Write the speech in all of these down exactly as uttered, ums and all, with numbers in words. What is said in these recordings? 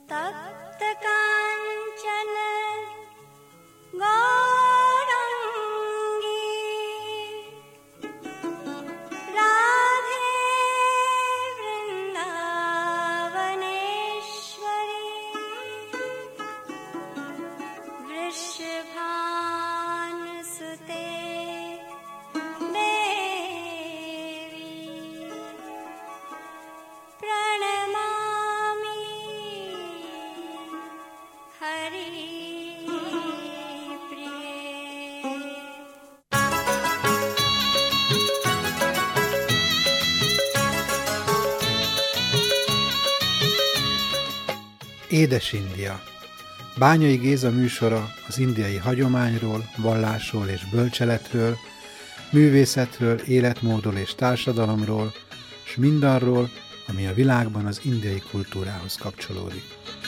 Édes India. Bányai Géza műsora az indiai hagyományról, vallásról és bölcseletről, művészetről, életmódról és társadalomról, s mindarról, ami a világban az indiai kultúrához kapcsolódik.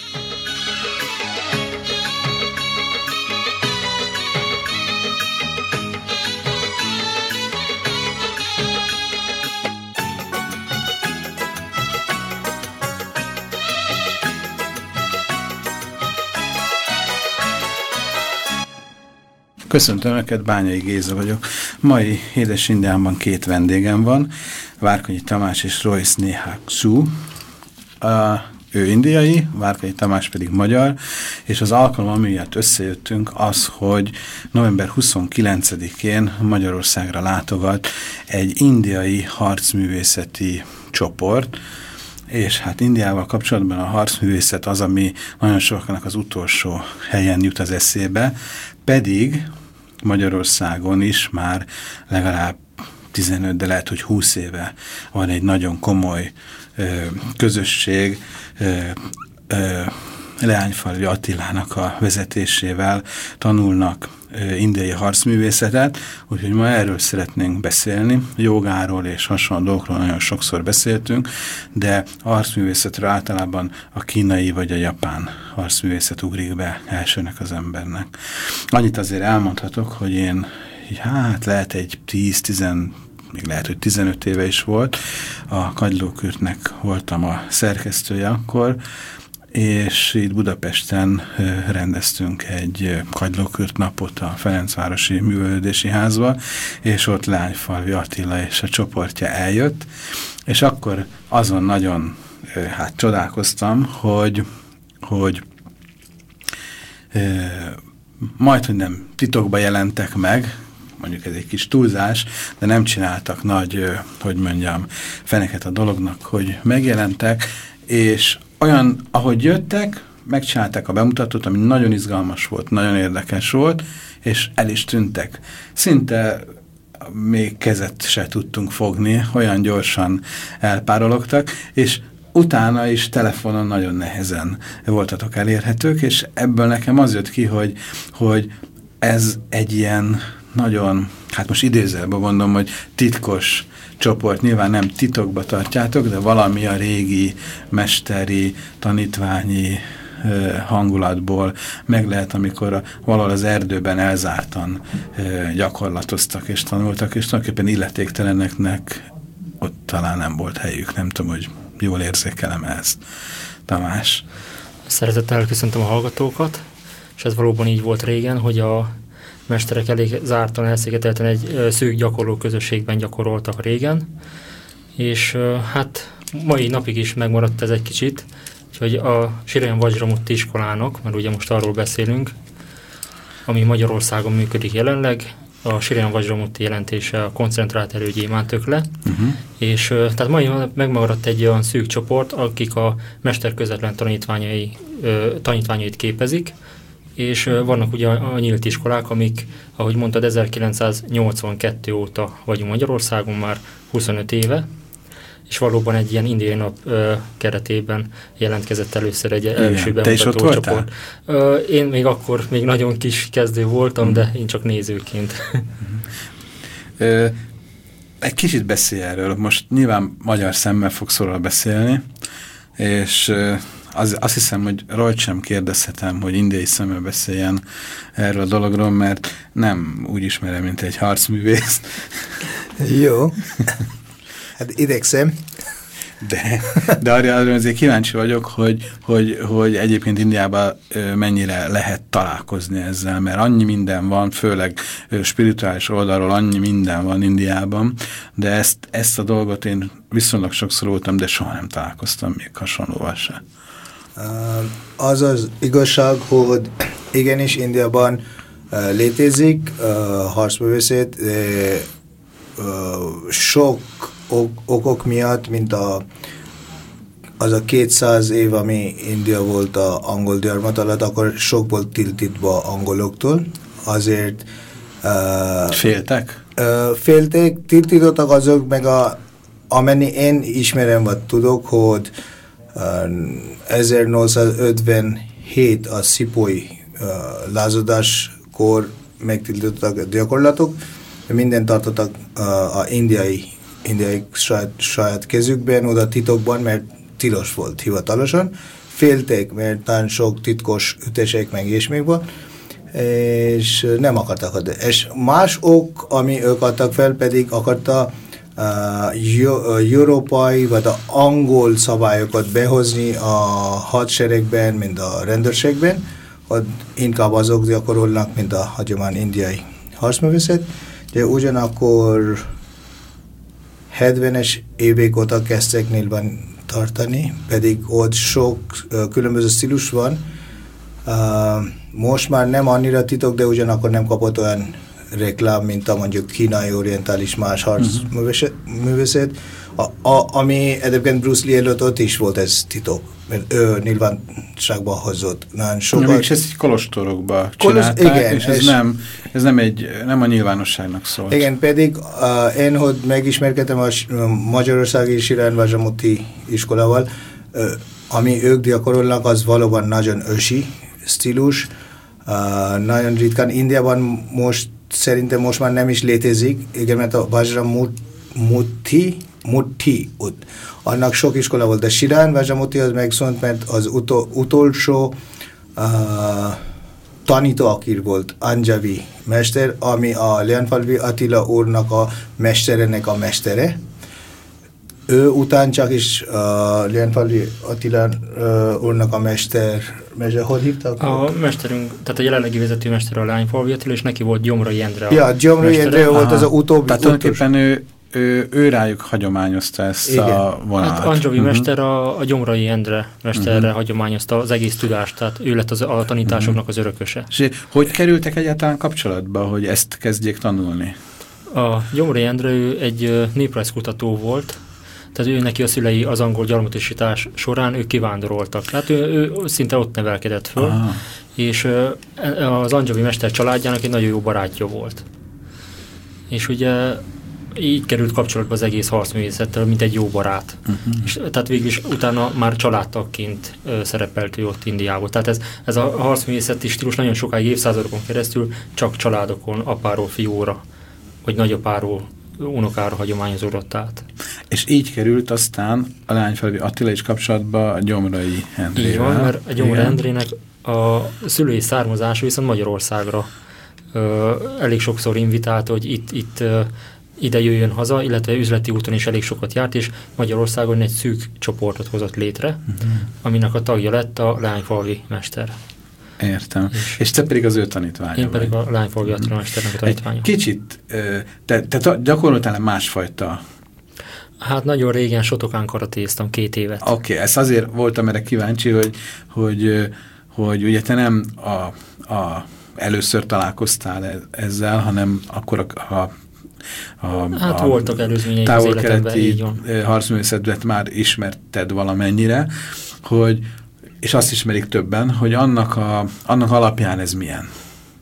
Köszöntöm Önöket, Bányai Géza vagyok. Mai Édes Indiánban két vendégem van, Várkonyi Tamás és Royce Nehakshu. Ő indiai, Várkonyi Tamás pedig magyar, és az alkalom, amiatt összejöttünk, az, hogy november huszonkilencedikén Magyarországra látogat egy indiai harcművészeti csoport, és hát Indiával kapcsolatban a harcművészet az, ami nagyon sokaknak az utolsó helyen jut az eszébe, pedig Magyarországon is már legalább tizenöt, de lehet, hogy húsz éve van egy nagyon komoly ö, közösség, ö, ö, Leányfalvi Attilának a vezetésével tanulnak ö, indiai harcművészetet, úgyhogy ma erről szeretnénk beszélni. Jogáról és hasonló dolgokról nagyon sokszor beszéltünk, de a harcművészetről általában a kínai vagy a japán harcművészet ugrik be elsőnek az embernek. Annyit azért elmondhatok, hogy én hát lehet egy tíz-tizen, még lehet, hogy tizenöt éve is volt, a Kagylókürtnek voltam a szerkesztője akkor, és itt Budapesten rendeztünk egy Kagylókürt napot a Ferencvárosi Művelődési Házba, és ott Leányfalvi Attila és a csoportja eljött, és akkor azon nagyon hát csodálkoztam, hogy, hogy majd, hogy nem titokba jelentek meg, mondjuk ez egy kis túlzás, de nem csináltak nagy, hogy mondjam, feneket a dolognak, hogy megjelentek, és olyan, ahogy jöttek, megcsinálták a bemutatót, ami nagyon izgalmas volt, nagyon érdekes volt, és el is tűntek. Szinte még kezet se tudtunk fogni, olyan gyorsan elpárologtak, és utána is telefonon nagyon nehezen voltatok elérhetők, és ebből nekem az jött ki, hogy, hogy ez egy ilyen nagyon, hát most idézőjelben mondom, hogy titkos csoport, nyilván nem titokba tartjátok, de valami a régi, mesteri, tanítványi ö, hangulatból meg lehet, amikor a, valahol az erdőben elzártan ö, gyakorlatoztak és tanultak, és tulajdonképpen illetékteleneknek ott talán nem volt helyük. Nem tudom, hogy jól érzékelem ezt. Tamás. Szeretettel köszöntöm a hallgatókat, és ez valóban így volt régen, hogy a mesterek elég zártan, elszigetelten egy szűk gyakorló közösségben gyakoroltak régen, és hát mai napig is megmaradt ez egy kicsit, úgyhogy a Sriram Vajramutti iskolának, mert ugye most arról beszélünk, ami Magyarországon működik jelenleg, a Sriram Vajramutti jelentése a koncentrált erőgyémántökle, uh-huh. és tehát mai megmaradt egy olyan szűk csoport, akik a mester közvetlen tanítványai, tanítványait képezik, és vannak ugye a nyílt iskolák, amik, ahogy mondtad, ezerkilencszáznyolcvankettő óta vagyunk Magyarországon, már huszonöt éve, és valóban egy ilyen indiai nap ö, keretében jelentkezett először egy első bemutató csoport. Ö, én még akkor még nagyon kis kezdő voltam, mm. de én csak nézőként. Ö, egy kicsit beszélj erről, most nyilván magyar szemmel fogsz róla beszélni, és az, azt hiszem, hogy rajt sem kérdezhetem, hogy indiai szemmel beszéljen erről a dologról, mert nem úgy ismerem, mint egy harcművész. Jó. Hát idegszem. De, de arra azért kíváncsi vagyok, hogy, hogy, hogy egyébként Indiában mennyire lehet találkozni ezzel, mert annyi minden van, főleg spirituális oldalról annyi minden van Indiában, de ezt, ezt a dolgot én viszonylag sokszor voltam, de soha nem találkoztam még hasonlóval se. Az az igazság, hogy igenis Indiában uh, létezik uh, harcművészet, uh, uh, sok ok, okok miatt, mint a, az a kétszáz év, ami India volt a angol gyarmat alatt, akkor sok volt tiltítva angoloktól, azért uh, féltek? Uh, féltek, tiltítottak azok, meg a, amennyi én ismerem, vagy tudok, hogy ezernyolcszázötvenhét a szipói uh, lázadáskor megtiltottak a gyakorlatok, minden tartottak uh, a indiai, indiai saját, saját kezükben, oda titokban, mert tilos volt hivatalosan. Félték, mert nagyon sok titkos ütések meg ilyesmik volt, és nem akartak adni. És más ok, ami ők adtak fel, pedig akarta Uh, európai vagy a angol szabályokat behozni a hadseregben, mint a rendőrségben, hogy inkább azok gyakorolnak, mint a hagyomány indiai harcművészet, de ugyanakkor hetvenes évek óta kezdtek nyilván tartani, pedig ott sok uh, különböző stílus van. Uh, most már nem annyira titok, de ugyanakkor nem kapott olyan reklám, mint a mondjuk kínai orientális más harcművészet, uh-huh. ami egyébként Bruce Lee előtt ott is volt ez titok, mert ő nyilvánosságba hozott. Sokat... Ja, mégis ezt egy kolostorokba csinálták, Kolos... igen, és ez, és nem, ez nem, egy, nem a nyilvánosságnak szólt. Igen, pedig uh, én, hogy megismerkedtem a Magyarországi Sirán Vajramuti iskolával, uh, ami ők gyakorolnak, az valóban nagyon ősi stílus, uh, nagyon ritkán. Indiában most szerintem most már nem is létezik, igen, mert a Vajramuti, Muti, ut. Annak sok iskola volt, de Sirán Vajramuti az megszűnt, mert az utol, utolsó uh, tanító, aki volt Anjavi mester, ami a Leonfalvi Attila úrnak a mesterenek a mestere. Ő után csak is uh, Leonfalvi Attila uh, úrnak a mester, mester, hogy hívtak? A mesterünk, tehát a jelenlegi vezetőmester a Leonfalvi Attila, és neki volt Gyomrai Endre a Ja, Gyomrai Endre volt az a utóbbi. Tehát tulajdonképpen ő, ő, ő rájuk hagyományozta ezt igen. a vonalat. Hát Anjavi uh-huh. mester a, a Gyomrai Endre mesterre uh-huh. hagyományozta az egész tudást, tehát ő lett az, a tanításoknak uh-huh. az örököse. És hogy kerültek egyáltalán kapcsolatba, hogy ezt kezdjék tanulni? A Gyomrai Endre ő egy néprajzkutató volt, tehát ő neki a szülei az angol gyarmatosítás során ők kivándoroltak. Tehát ő, ő szinte ott nevelkedett föl, ah. és az Anjavi mester családjának egy nagyon jó barátja volt. És ugye így került kapcsolatba az egész harcművészettel, mint egy jó barát. Uh-huh. És, tehát végül is utána már családtagként ö, szerepelt ő ott Indiában. Tehát ez, ez a harcművészeti stílus nagyon sokáig évszázadokon keresztül csak családokon, apáról fiúra, vagy nagyapáról unokára hagyományozódott át. És így került aztán a Leonfalvi Attila is kapcsolatba a Gyomrai Endrével. Így van, mert a Gyomrai Endrének a szülői származása viszont Magyarországra ö, elég sokszor invitált, hogy itt, itt ö, ide jöjjön haza, illetve üzleti úton is elég sokat járt, és Magyarországon egy szűk csoportot hozott létre, uh-huh. aminek a tagja lett a Leonfalvi mester. Értem. És, és te pedig az ő tanítványa Én pedig vagy. A Leonfalvi Attila mesternek a tanítványa. Egy kicsit, te, te gyakoroltál másfajta? Hát nagyon régen Sotokán karatéztam két évet. Oké, okay, ezt azért voltam erre kíváncsi, hogy, hogy, hogy ugye te nem a, a, először találkoztál ezzel, hanem akkor a, a A, hát a voltak előzményeik az életemben, így van. Harcművészetet már ismerted valamennyire, hogy, és azt ismerik többen, hogy annak, a, annak alapján ez milyen?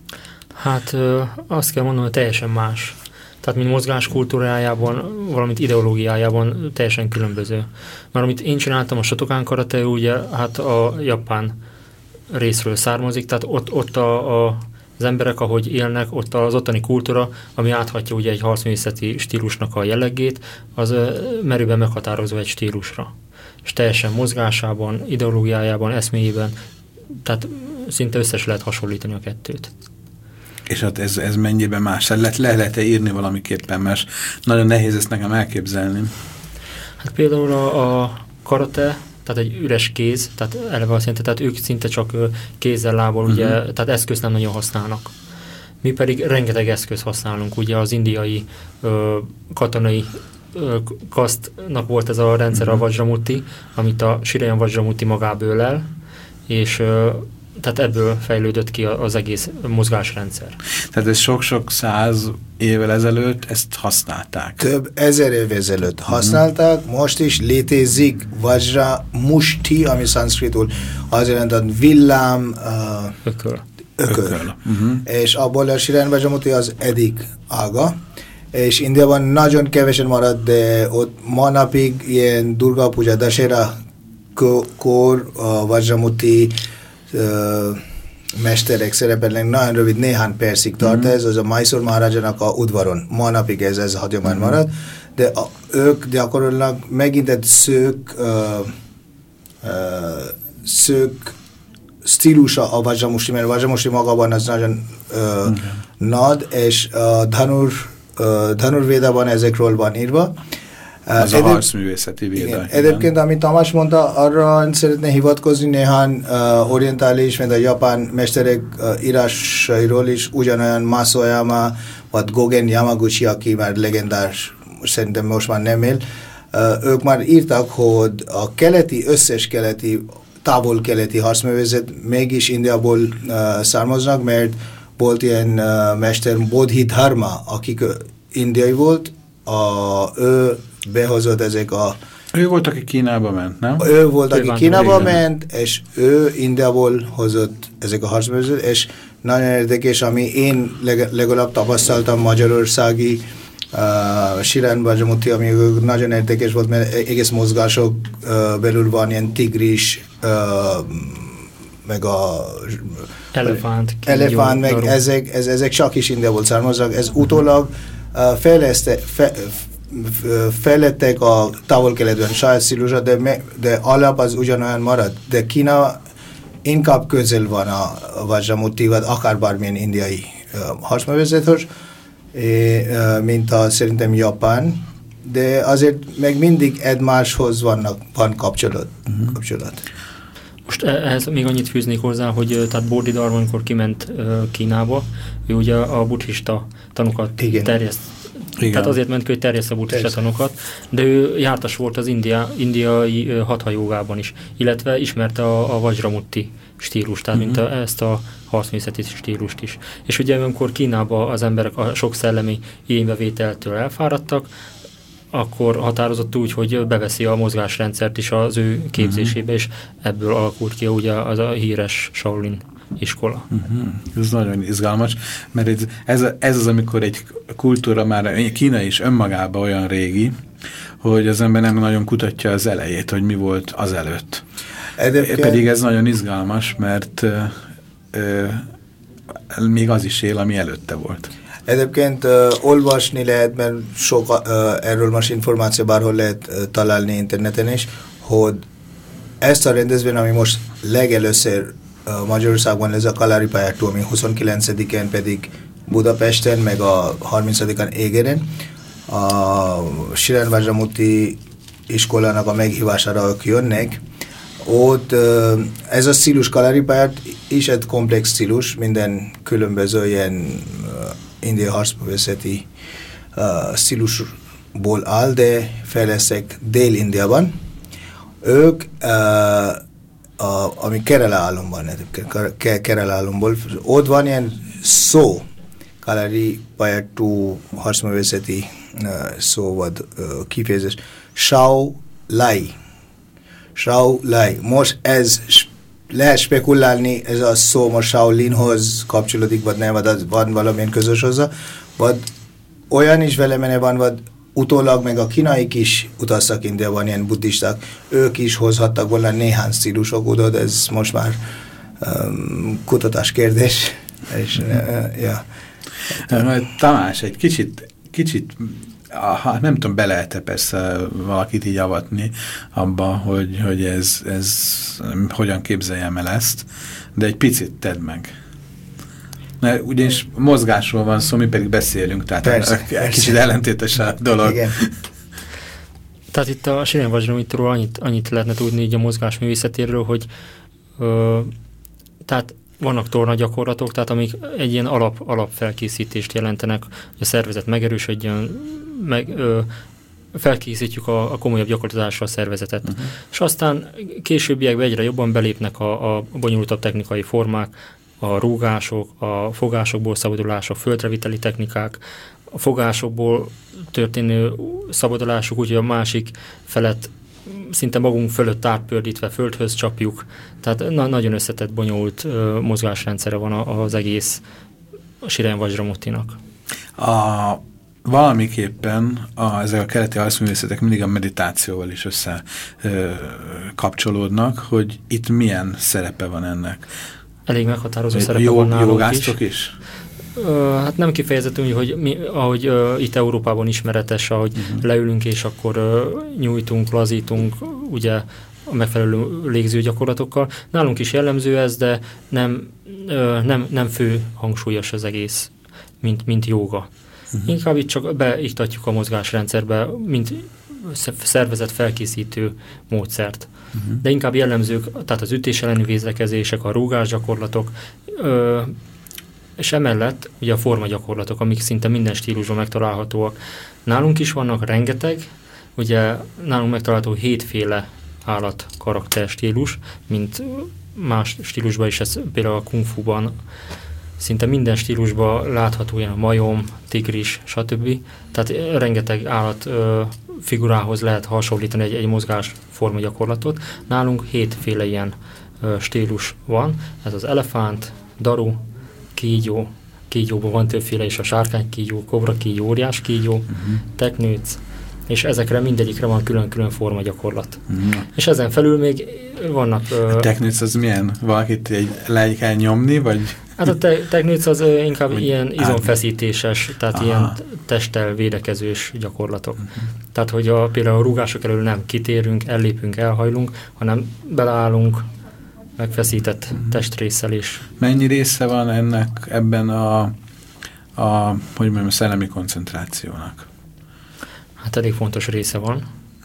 Hát ö, azt kell mondanom, hogy teljesen más. Tehát mint mozgáskultúrájában, valamint ideológiájában teljesen különböző. Mert amit én csináltam, a Sotokán karate, ugye hát a japán részről származik, tehát ott, ott a, a az emberek, ahogy élnek, ott az ottani kultúra, ami áthatja ugye egy harcművészeti stílusnak a jellegét, az merőben meghatározó egy stílusra. És teljesen mozgásában, ideológiájában, eszméjében, tehát szinte összes lehet hasonlítani a kettőt. És hát ez, ez mennyiben más? Le, le lehet-e írni valamiképpen, mert nagyon nehéz ezt nekem elképzelni. Hát például a, a karate, tehát egy üres kéz, tehát eleve azt jelenti, tehát ők szinte csak kézzel, lábbal, uh-huh. ugye, tehát eszközt nem nagyon használnak. Mi pedig rengeteg eszköz használunk, ugye az indiai ö, katonai ö, kasztnak volt ez a rendszer, uh-huh. a Vajramuti, amit a Shirayan Vajramuti magából ölel, és ö, tehát ebből fejlődött ki az egész mozgásrendszer. Tehát ez sok-sok száz évvel ezelőtt ezt használták. Több ezer év ezelőtt használták, mm. most is létezik Vajra Mushti, ami szanszkritul az jelent, hogy villám, uh, ököl. ököl. ököl. Uh-huh. És abból a Shirayan Vajramuti az eddig ága, és Indiában nagyon kevesen marad, de ott ma napig ilyen Durga Puja, Dashera kor a Vajramuti Uh, mesterek szerepelnek, nagyon rövid, néhány percig tart mm-hmm. ez, az a Mysore Maharajának a udvaron. Ma napig ez, ez a hagyomány mm-hmm. marad, de a, ők gyakorolnak megint egy szők uh, uh, szők stílusa a Vajramushti, mert a Vajramushti magában az nagyon uh, mm-hmm. nad, és a Dhanur, uh, Dhanurvédában ezekről van írva. Az Edeb, a harcművészeti véda. Egyébként, amit Tamás mondta, arra szeretné hivatkozni néhány uh, orientális, mint a japán mesterek uh, írásairól is, ugyanolyan Masoyama, vagy Gogen Yamaguchi, aki már legendás, szerintem most már nem él, uh, ők már írtak, hogy a keleti, összes keleti, távol-keleti harcművészet mégis Indiából uh, származnak, mert volt ilyen uh, mester Bodhidharma, akik uh, indiai volt, a, ő behozott ezek a... Ő volt, aki Kínába ment, nem? Ő volt, aki Kínába ment, és ő Indiából hozott ezek a harcművészet, és nagyon érdekes, ami én leg, legalább tapasztaltam magyarországi uh, Shirayan Vajramuti, ami nagyon érdekes volt, mert egész mozgások uh, belül van ilyen tigris, uh, meg a... Elefánt. Elefánt, meg ezek, ez, ezek csak is Indiából származnak. Ez utólag uh, fejleszte, fe, fejlettek a távol-keletben saját stílusa, de, me, de alap az ugyanolyan marad. De Kína inkább közel van a, a Vajramuti, vagy akár bármilyen indiai uh, harcművészethez, uh, mint a szerintem Japán, de azért meg mindig egymáshoz vannak, van kapcsolat. Uh-huh. kapcsolat. Most ehhez még annyit fűznék hozzá, hogy tehát Bodhidharma, amikor kiment uh, Kínába, ő ugye a buddhista tanokat terjeszt. Igen. Tehát azért ment ki, hogy terjeszt a buddhista tanokat, de ő jártas volt az India, indiai uh, hatha jogában is, illetve ismerte a, a Vajramuti stílust, tehát uh-huh. mint a, ezt a harcművészeti stílust is. És ugye amikor Kínában az emberek a sok szellemi igénybevételtől elfáradtak, akkor határozott úgy, hogy beveszi a mozgásrendszert is az ő képzésébe, uh-huh. és ebből alakult ki ugye az a híres Shaolin iskola. Uh-huh. Ez nagyon izgalmas, mert ez, ez, ez az, amikor egy kultúra már, Kína is önmagában olyan régi, hogy az ember nem nagyon kutatja az elejét, hogy mi volt az előtt. Egyébként... Pedig ez nagyon izgalmas, mert ö, ö, még az is él, ami előtte volt. Egyébként uh, olvasni lehet, mert sok uh, erről most információ bárhol lehet uh, találni interneten is, hogy ezt a rendezvény, ami most legelőször uh, Magyarországban lesz a Kalári pályától, ami huszonkilencedikén pedig Budapesten, meg a harmincadikán Égeren, a Shirayan Vajramuti iskolának a meghívására ők jönnek. Ott uh, ez a stílus Kalári pályát is egy komplex stílus, minden különböző ilyen uh, indiai harcművészeti uh, stílusból áll, de fejlesztek Dél-Indiában. Ők, uh, a, ami Kerala államban, Kerala államból, ott van ilyen szó, Kalári pályátú harcművészeti uh, szó vagy uh, kifejezés, Shao Lai. Shao Lai. Most ez lehet spekulálni, ez a szó most Shaolinhoz kapcsolódik, vagy nem, vagy van valamilyen közös hozzá, vagy olyan is vele mene van, vagy utólag meg a kínaik is utaztak Indiában, ilyen buddhisták, ők is hozhattak volna néhány stílusok oda, de ez most már um, kutatás kérdés. És, uh, ja. Tamás, egy kicsit, kicsit aha, nem tudom, be lehet-e persze valakit így avatni abba, hogy, hogy ez, ez hogyan képzeljem el ezt, de egy picit tedd meg. Mert ugyanis mozgásról van szó, mi pedig beszélünk, tehát persze, egy kicsit ellentétes a dolog. Igen. Tehát itt a Shirin Vajramuttitól annyit, annyit lehetne tudni így a mozgás művészetéről, hogy ö, tehát vannak torna gyakorlatok, tehát amik egy ilyen alap, alapfelkészítést jelentenek, hogy a szervezet megerősödjön, meg, ö, felkészítjük a, a komolyabb gyakorlatásra a szervezetet. Uh-huh. És aztán későbbiekben egyre jobban belépnek a, a bonyolultabb technikai formák, a rúgások, a fogásokból szabadulások, földreviteli technikák, a fogásokból történő szabadulások, úgyhogy a másik felet szinte magunk fölött átpördítve földhöz csapjuk. Tehát na- nagyon összetett, bonyolult uh, mozgásrendszere van a, az egész Shirin Vajramuttinak. A valamiképpen a, ezek a keleti arcművészetek mindig a meditációval is össze ö, kapcsolódnak, hogy itt milyen szerepe van ennek. Elég meghatározó szerepe jó, van nálunk jogáztok is. is? Uh, hát nem kifejezetten, hogy mi, ahogy uh, itt Európában ismeretes, ahogy uh-huh. leülünk és akkor uh, nyújtunk, lazítunk, ugye a megfelelő légző gyakorlatokkal. Nálunk is jellemző ez, de nem, uh, nem, nem fő hangsúlyos az egész, mint, mint jóga. Uh-huh. Inkább itt csak beiktatjuk a mozgásrendszerbe, mint szervezet felkészítő módszert. Uh-huh. De inkább jellemzők, tehát az ütés elleni védekezések, a rúgásgyakorlatok, ö, és emellett ugye a formagyakorlatok, amik szinte minden stílusban megtalálhatóak. Nálunk is vannak rengeteg, ugye nálunk megtalálható hétféle állat karakter stílus, mint más stílusban is, ez például a kung fuban szinte minden stílusban látható, ilyen majom, tigris, stb. Tehát rengeteg állat ö, figurához lehet hasonlítani egy, egy mozgásforma gyakorlatot. Nálunk hétféle ilyen ö, stílus van. Ez az elefánt, daru, kígyó, kígyóban van többféle is, a sárkánykígyó, kobra kígyó, óriás kígyó, uh-huh. teknőc, és ezekre mindegyikre van külön-külön forma gyakorlat. Uh-huh. És ezen felül még vannak... A teknőc az milyen? Valakit egy le kell nyomni, vagy... Hát a te- teknőc az ö, inkább hogy ilyen izomfeszítéses, tehát aha. ilyen testtel védekezős gyakorlatok. Uh-huh. Tehát, hogy a, például a rúgások elől nem kitérünk, ellépünk, elhajlunk, hanem beleállunk megfeszített uh-huh. testrésszel is. Mennyi része van ennek ebben a, a, hogy mondjam, a szellemi koncentrációnak? Hát elég fontos része van,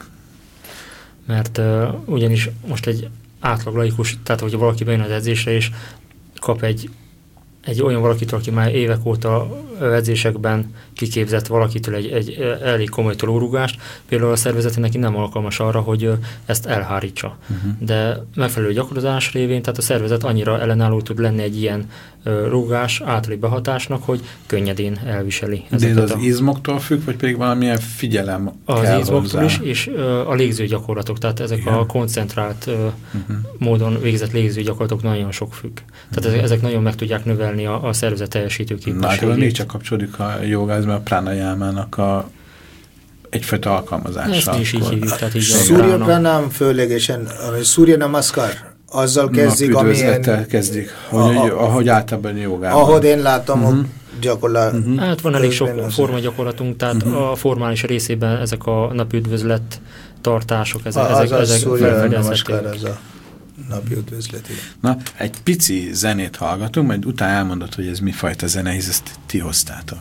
mert uh, ugyanis most egy átlag laikus, tehát hogyha valaki bejön az edzésre és kap egy, egy olyan valakitől, aki már évek óta edzésekben kiképzett valakitől egy, egy elég komoly tolórúgást, például a szervezete neki nem alkalmas arra, hogy ezt elhárítsa. Uh-huh. De megfelelő gyakorlás révén, tehát a szervezet annyira ellenálló tud lenni egy ilyen uh, rúgás általi behatásnak, hogy könnyedén elviseli. De ez az a... izmoktól függ, vagy pedig valamilyen figyelem az kell izmoktól hozzá? is, és uh, a légző gyakorlatok, tehát ezek igen. a koncentrált uh, uh-huh. módon végzett légző gyakorlatok nagyon sok függ. Tehát uh-huh. ezek, ezek nagyon meg tudják növelni a, a szervezet teljesítő képességét. Na, még csak kapcsolódik a jogázban a pránajámának a egyfajta alkalmazása. Ezt is így hívjuk. Tehát így Surya Pranam főlegesen, Surya Namaskar, azzal kezdik, amilyen... kezdik, hogy, a, a, ahogy általában jogában. Ahogy én látom, uh-huh. gyakorlat... Uh-huh. Hát van elég sok forma gyakorlatunk, tehát uh-huh. a formális részében ezek a napüdvözlet tartások, ezek, a, ezek, ezek felfedezhetők. Az a napi üdvözleti. Na, egy pici zenét hallgatunk, majd utána elmondod, hogy ez mi fajta zene, hisz ezt ti hoztátok.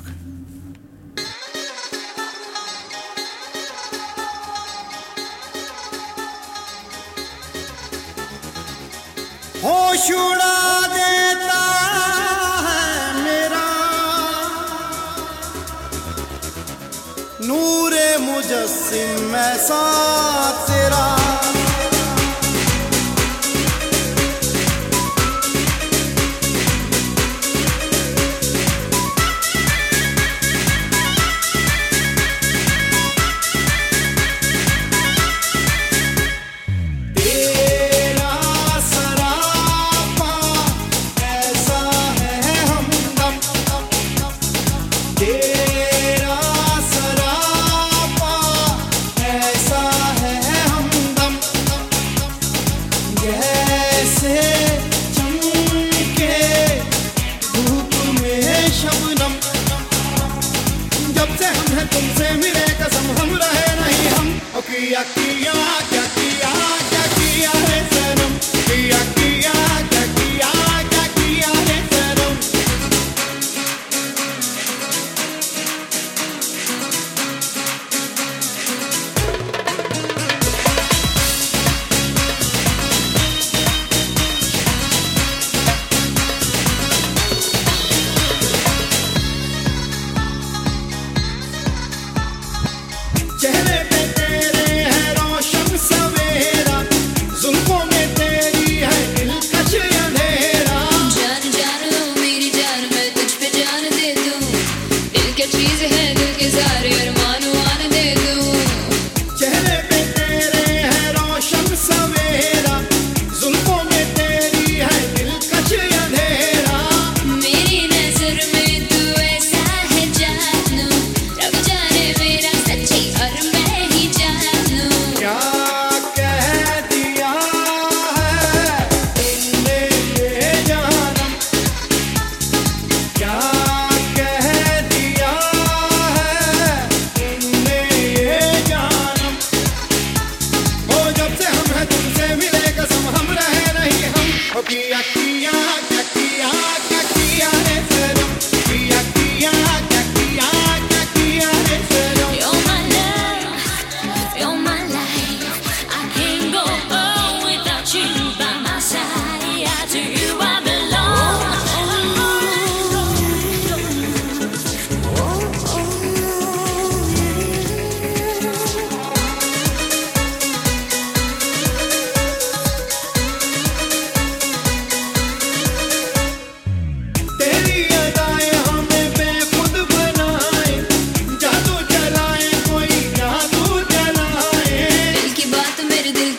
होश उड़ा देता है मेरा नूरे मुजस्सिम में साथ तेरा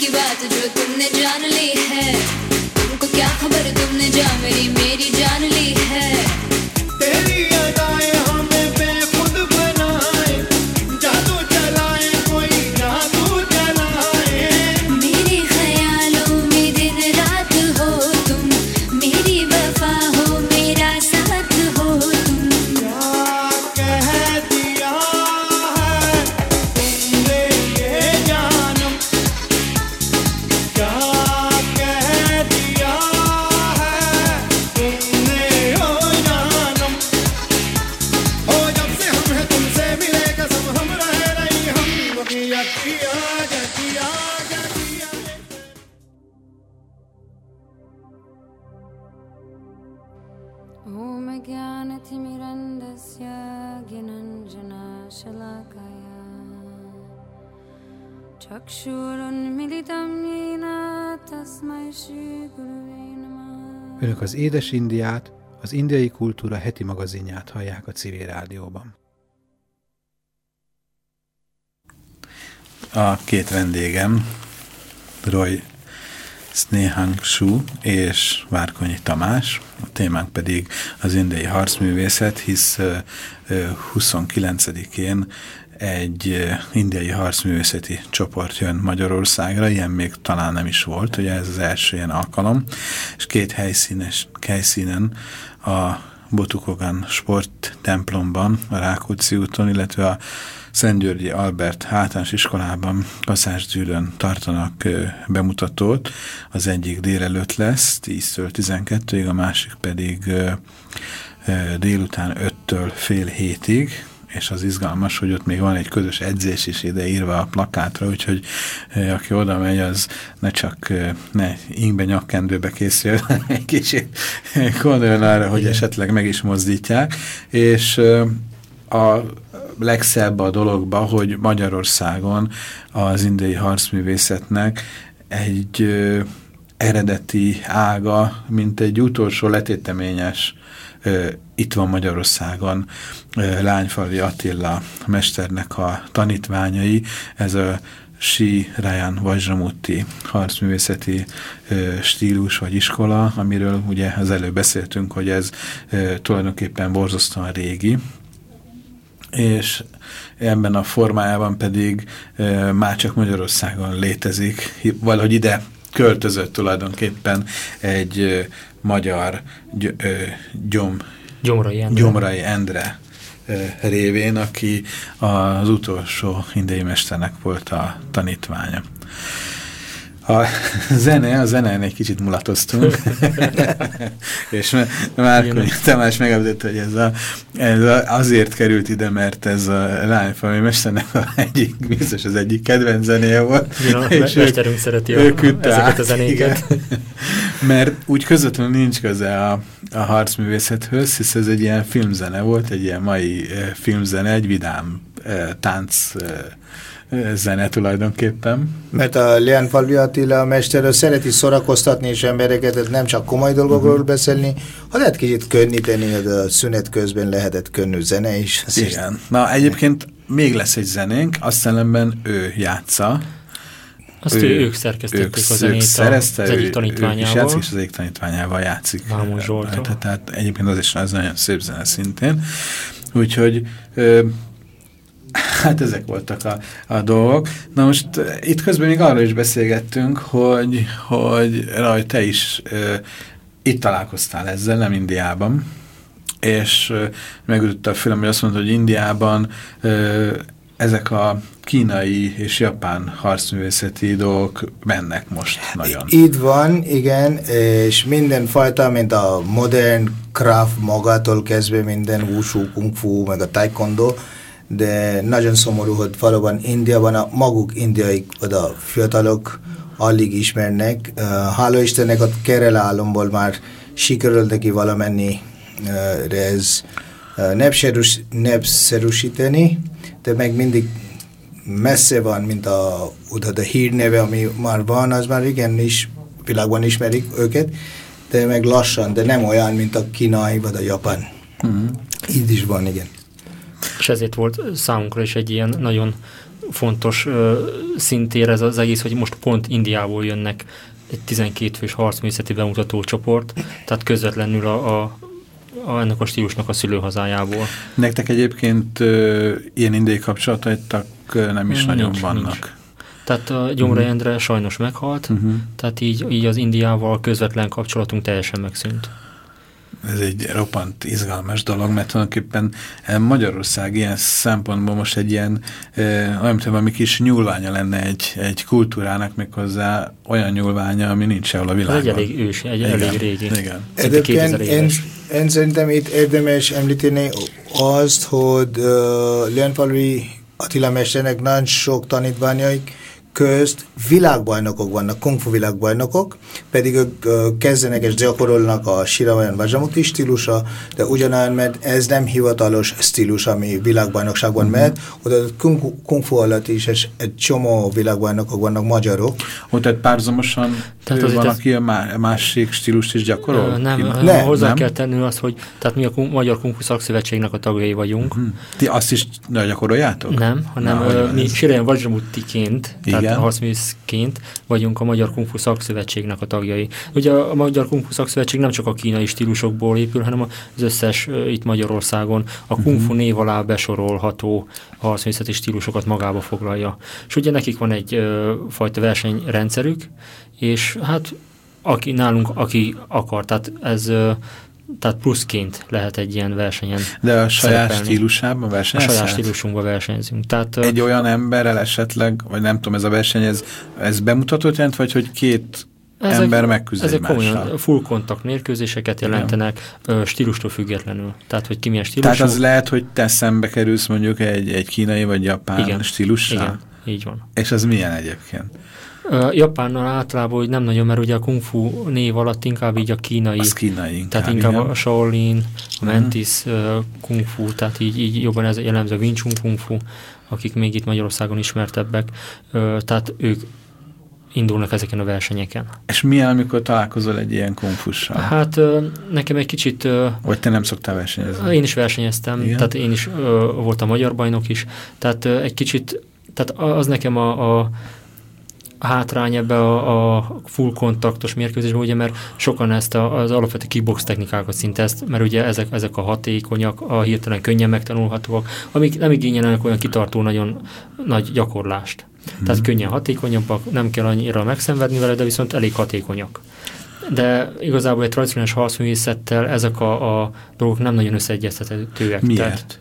की बात जो तुमने जान ली है, तुमको क्या खबर तुमने जा मेरी मेरी जान ली है। तेरी अदाएं हमें बेखुद बनाए, जादू चलाए कोई जादू चलाए। मेरे ख्यालों में दिन रात हो तुम, मेरी वफा हो मेरा साथ हो तुम। क्या कह दिया है तुमने ये जानम, क्या कह दिया है तुमने ओ जानम। ओ जब से हम हैं तुमसे मिले कसम हम रह रही हम किया किया किया किया। ॐ ज्ञानतिमिरन्दस्य ज्ञानञ्जनशलाकया चक्षुरुन्मिलितं येन तस्मै श्रीगुरवे नमः। Önök az Édes Indiát, az Indiai Kultúra heti magazinját hallják a Civil Rádióban. A két vendégem, Roy Snehangshu és Várkonyi Tamás, a témánk pedig az indiai harcművészet, hisz huszonkilencedikén egy indiai harcművészeti csoport jön Magyarországra, ilyen még talán nem is volt, ugye ez az első ilyen alkalom, és két helyszínes, helyszínen a Botukogan sporttemplomban, a Rákóczi úton, illetve a Szentgyörgyi Albert általános iskolában Kaszásgyűrűn tartanak ö, bemutatót. Az egyik délelőtt lesz, tíztől tizenkettőig, a másik pedig ö, ö, délután öttől fél hétig, és az izgalmas, hogy ott még van egy közös edzés is ide írva a plakátra, úgyhogy ö, aki oda megy, az ne csak ö, ne ingbe nyakkendőbe készül, egy kicsit gondoljon arra, hogy esetleg meg is mozdítják, és ö, a legszebb a dologba, hogy Magyarországon az indiai harcművészetnek egy ö, eredeti ága, mint egy utolsó letéteményes, ö, itt van Magyarországon ö, Lányfalvi Attila mesternek a tanítványai, ez a Sri Rajan Vajramutti harcművészeti ö, stílus vagy iskola, amiről ugye az előbb beszéltünk, hogy ez ö, tulajdonképpen borzasztóan régi, és ebben a formájában pedig e, már csak Magyarországon létezik, valahogy ide költözött tulajdonképpen egy e, magyar gy, e, gyom, Gyomrai Endre, Gyomrai Endre e, révén, aki az utolsó indiai mesternek volt a tanítványa. A zene, a zenén egy kicsit mulatoztunk, és Várkonyi Tamás megemlítette, hogy ez, a, ez a, azért került ide, mert ez a Lányfalvi mesternek a egyik, biztos az egyik kedvenc zenéje volt. Igen, és mesterünk szereti a, ezeket át, a zenéket. Igen, mert úgy közvetlenül nincs köze a, a harcművészethez, hisz ez egy ilyen filmzene volt, egy ilyen mai filmzene, egy vidám tánc zene tulajdonképpen. Mert a Lányfalvi Attila mester szereti szórakoztatni és embereket, nem csak komoly dolgokról uh-huh. beszélni, ha lehet kicsit könnyíteni, a szünet közben lehetett könnyű zene is. Igen. Na egyébként még lesz egy zenénk, azt ellenben ő játsza. Azt ő, ők szerkesztették a zenét szerezte, az egyik tanítványával. Ő is játszik, és az egyik tanítványával játszik. Vámos Zsoltó. Tehát egyébként az is az nagyon szép zene szintén. Úgyhogy ö, hát ezek voltak a, a dolgok. Na most itt közben még arról is beszélgettünk, hogy, hogy Raj, te is ö, itt találkoztál ezzel, nem Indiában, és ö, megütötte a film, hogy azt mondta, hogy Indiában ö, ezek a kínai és japán harcművészeti dolgok mennek most nagyon. Így van, igen, és mindenfajta, mint a modern craft magától kezdve minden wushu, kung fu, meg a taekwondo, de nagyon szomorú, hogy valóban Indiában a maguk indiai oda fiatalok alig ismernek. Uh, hála Istennek a Kerala államból már sikerült neki valamennyi uh, ez uh, népszerűs, népszerűsíteni, de meg mindig messze van, mint a, a hírneve, ami már van, az már igenis világban ismerik őket, de meg lassan, de nem olyan, mint a kínai vagy a japán. Mm-hmm. Így is van, igen. És ezért volt számunkra is egy ilyen nagyon fontos ö, szintér ez az egész, hogy most pont Indiából jönnek egy tizenkét fős harcművészeti bemutató csoport, tehát közvetlenül a, a, a ennek a stílusnak a szülőhazájából. Nektek egyébként ö, ilyen indiai kapcsolataitok nem is Nincs, nagyon vannak. nincs. Tehát a Gyomrai uh-huh. Endre sajnos meghalt, Uh-huh. tehát így, így az Indiával közvetlen kapcsolatunk teljesen megszűnt. Ez egy roppant izgalmas dolog, mert tulajdonképpen Magyarország ilyen szempontból most egy ilyen, olyan, mint valami kis nyúlványa lenne egy, egy kultúrának, méghozzá olyan nyúlványa, ami nincs sehol a világon. Ez egy elég ősi, egy igen, elég régi. Igen. Egyébként én, én szerintem itt érdemes említeni azt, hogy uh, Leonfalvi Attila mesternek nagyon sok tanítványaik közt világbajnokok vannak, kungfu világbajnokok, pedig ők uh, kezdenek és gyakorolnak a Shiravajan Vajramuti stílusa, de ugyanolyan, mert ez nem hivatalos stílus, ami világbajnokságban mm-hmm. mehet, oda kungfu, kungfu alatt is és egy csomó világbajnokok vannak, magyarok. Ott tehát párhuzamosan van, aki a másik stílust is gyakorol? Ö, nem, nem, hozzá nem. kell tenni azt, hogy tehát mi a kum, Magyar Kungfu Szakszövetségnek a tagjai vagyunk. Mm-hmm. Ti azt is gyakoroljátok? Nem, hanem Na, ö, mi Shiravajan Vajramutiként, tehát igen. harcművészként vagyunk a Magyar Kungfu Szakszövetségnek a tagjai. Ugye a Magyar Kungfu Szakszövetség nem csak a kínai stílusokból épül, hanem az összes uh, itt Magyarországon a kungfu uh-huh. név alá besorolható harcművészeti stílusokat magába foglalja. És ugye nekik van egy uh, fajta versenyrendszerük, és hát aki nálunk, aki akar, tehát ez uh, tehát pluszként lehet egy ilyen versenyen De a saját szerepelni. Stílusában versenyez? A saját stílusunkban versenyzünk. Tehát, egy uh, olyan emberrel esetleg, vagy nem tudom, ez a verseny, ez, ez bemutatót jelent, vagy hogy két ezek, ember megküzd ezek egymással? komolyan full kontakt mérkőzéseket jelentenek uh, stílustól függetlenül. Tehát, hogy ki milyen stílusú. Tehát az lehet, hogy te szembe kerülsz mondjuk egy, egy kínai vagy japán igen, stílussal? Igen, így van. És az milyen egyébként? Uh, Japánnal általában, hogy nem nagyon, mert ugye a kung fu név alatt inkább így a kínai. Az kínai inkább. Tehát inkább igen. a Shaolin, a Mantis uh, kung fu, tehát így, így jobban ez jellemző a Wing Chun kung fu, akik még itt Magyarországon ismertebbek. Uh, tehát ők indulnak ezeken a versenyeken. És milyen, amikor találkozol egy ilyen kungfussal? Hát uh, nekem egy kicsit... Uh, Vagy te nem szoktál versenyezni? Én is versenyeztem, igen? Tehát én is uh, voltam magyar bajnok is, tehát uh, egy kicsit, tehát az nekem a, a hátrány ebbe a, a full kontaktos mérkőzésben, ugye, mert sokan ezt a, az alapvető kickbox technikákat szinte ezt, mert ugye ezek, ezek a hatékonyak, a hirtelen könnyen megtanulhatóak, amik nem igényelnek olyan kitartó, nagyon nagy gyakorlást. Hmm. Tehát könnyen hatékonyabbak, nem kell annyira megszenvedni vele, de viszont elég hatékonyak. De igazából egy tradicionális harcművészettel ezek a, a dolgok nem nagyon összeegyeztethetőek. Miért? Tehát,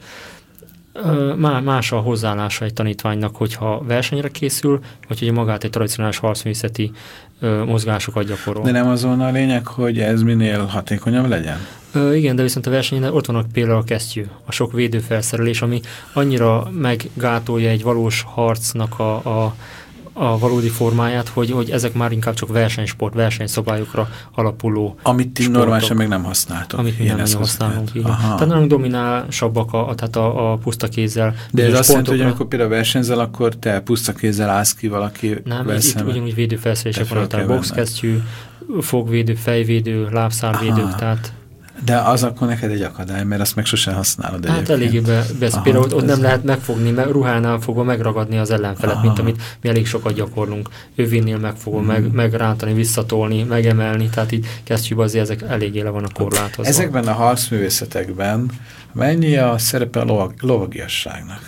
más a hozzáállása egy tanítványnak, hogyha versenyre készül, vagy hogy magát egy tradicionális harcművészeti mozgásokat gyakorol. De nem azon a lényeg, hogy ez minél hatékonyabb legyen? Ö, igen, de viszont a versenyen ott vannak például a kesztyű, a sok védőfelszerelés, ami annyira meggátolja egy valós harcnak a, a, a valódi formáját, hogy, hogy ezek már inkább csak versenysport, versenyszabályokra alapuló Amit ti sportok, normálisan még nem használtok. Amit mi nem nagyon használunk. Tehát nálunk dominálsabbak a, tehát a, a puszta kézzel. De ez azt jelenti, hogy amikor például versenyzel, akkor te puszta kézzel állsz ki valaki. Nem, itt ugyanúgy védőfelszerelések vannak, tehát boxkesztyű, fogvédő, fejvédő, lábszárvédők, aha. Tehát de az akkor neked egy akadály, mert azt meg sosem használod hát eléggé be, be például ott, ott nem lehet megfogni, mert ruhánál fogva megragadni az ellenfelet, aha. mint amit mi elég sokat gyakorlunk. Övénnél megfogom, hmm. meg, megrántani, visszatolni, megemelni, tehát így kesztyűben azért ezek eléggé le van a korlátozva. Ezekben a harcművészetekben mennyi a szerepe a lovag, lovagiasságnak?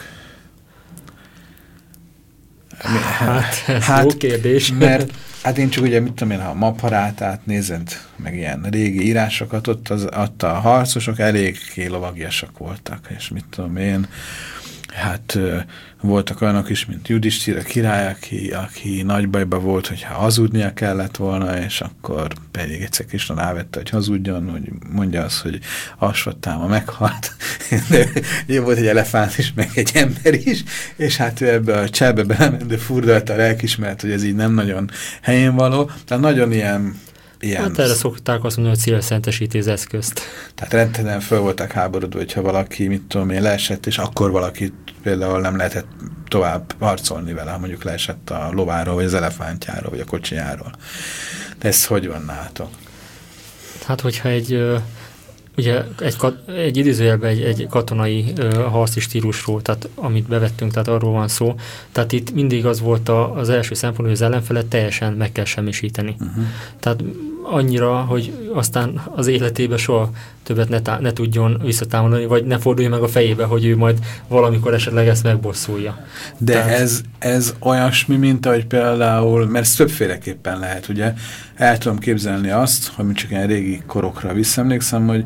Hát, ez hát, jó kérdés. Mert hát én csak ugye, mit tudom én, ha a Mapharátát nézed, meg ilyen régi írásokat, ott, az, ott a harcosok eléggé lovagiasak voltak, és mit tudom én, hát voltak olyanok is, mint Judisthira király, aki, aki nagy bajba volt, hogyha hazudnia kellett volna, és akkor pedig egyszer Krisna rávette, hogy hazudjon, hogy mondja azt, hogy Asvattáma meghalt. De jó volt egy elefánt is, meg egy ember is, és hát ő ebbe a cselbe belement, de furdalta a lelkismert, hogy ez így nem nagyon helyén való. Tehát nagyon ilyen Ilyen. Hát erre szokták azt mondani, hogy célszentesíti az eszközt. Tehát rendtelen föl voltak háborodva, hogyha valaki, mit tudom én, leesett, és akkor valaki például nem lehetett tovább harcolni vele, mondjuk leesett a lováról, vagy az elefántjáról, vagy a kocsijáról. De ez hogy van nálatok? Hát, hogyha egy ö, ugye egy, kat, egy idézőjelben egy, egy katonai ö, harci stílusról, tehát amit bevettünk, tehát arról van szó. Tehát itt mindig az volt a, az első szempont, hogy az ellenfelet teljesen meg kell semmisíteni. Uh-huh. Tehát annyira, hogy aztán az életében soha többet ne, tá- ne tudjon visszatámadni, vagy ne fordulja meg a fejébe, hogy ő majd valamikor esetleg ezt megbosszulja. De Tehát... ez, ez olyasmi, mint ahogy például, mert ez többféleképpen lehet, ugye? El tudom képzelni azt, hogy csak ilyen régi korokra visszaemlékszem, hogy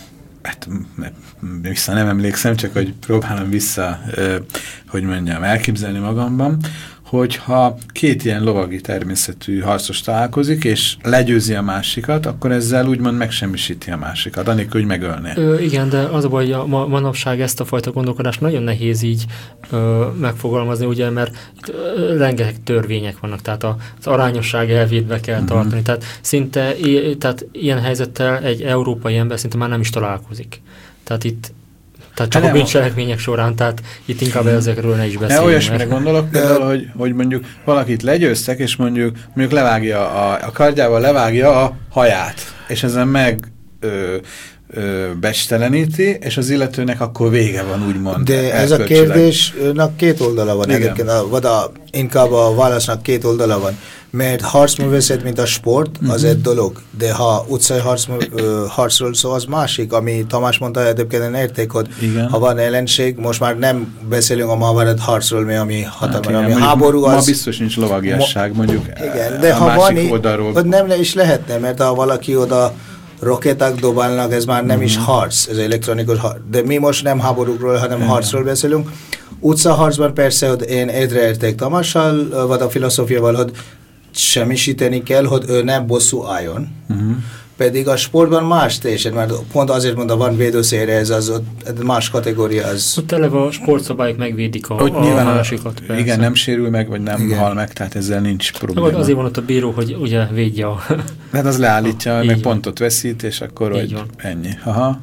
hát vissza nem emlékszem, csak hogy próbálom vissza, hogy mondjam, elképzelni magamban, hogyha két ilyen lovagi természetű harcos találkozik, és legyőzi a másikat, akkor ezzel úgymond megsemmisíti a másikat, anélkül, hogy megölné. Ö, igen, de az a baj, hogy a ma, manapság ezt a fajta gondolkodást nagyon nehéz így ö, megfogalmazni, ugye, mert itt, ö, rengeteg törvények vannak, tehát a, az arányosság elvét be kell uh-huh. tartani, tehát szinte tehát ilyen helyzettel egy európai ember szinte már nem is találkozik. Tehát itt Tehát csak hát a bűncselekmények során, tehát itt inkább ezekről ne is beszéljünk. Ne olyasmire gondolok például, hogy, hogy mondjuk valakit legyőztek, és mondjuk, mondjuk levágja a, a kardjával levágja a haját, és ezen meg ö, ö, becsteleníti, és az illetőnek akkor vége van, úgymond. De ez a kérdésnek két oldala van. Igen. Egyébként, a, vagy a, inkább a válasznak két oldala van. Mert harcművészet, mint a sport, az uh-huh. egy dolog. De ha utcai harc, harcról szó, az másik, ami Tamás mondta, egyébként érték, hogy igen. ha van ellenség, most már nem beszélünk a Mahabharat harcról, mi ami hatalmas, hát, ami háború az... Ma biztos nincs lovagiasság, mondjuk igen, de a ha másik van, oldalról... hogy nem is lehetne, mert ha valaki oda rakéták dobálnak, ez már nem uh-huh. is harc, ez elektronikus harc. De mi most nem háborúkról, hanem uh-huh. harcról beszélünk. Utcaharcban persze, hogy én egyre érték Tamással, vagy a filozófiával, hogy semmisíteni kell, hogy ő nem bosszú álljon. Uh-huh. Pedig a sportban más teljesen, mert pont azért mondta, van védőszére, ez az ott más kategória. Az... Ott eleve a sportszabályok megvédik a, hogy a nyilván másikat. A, igen, nem sérül meg, vagy nem igen. hal meg, tehát ezzel nincs probléma. Na, azért van ott a bíró, hogy ugye védje a... Hát az leállítja, meg van. Pontot veszít, és akkor hogy ennyi. Aha.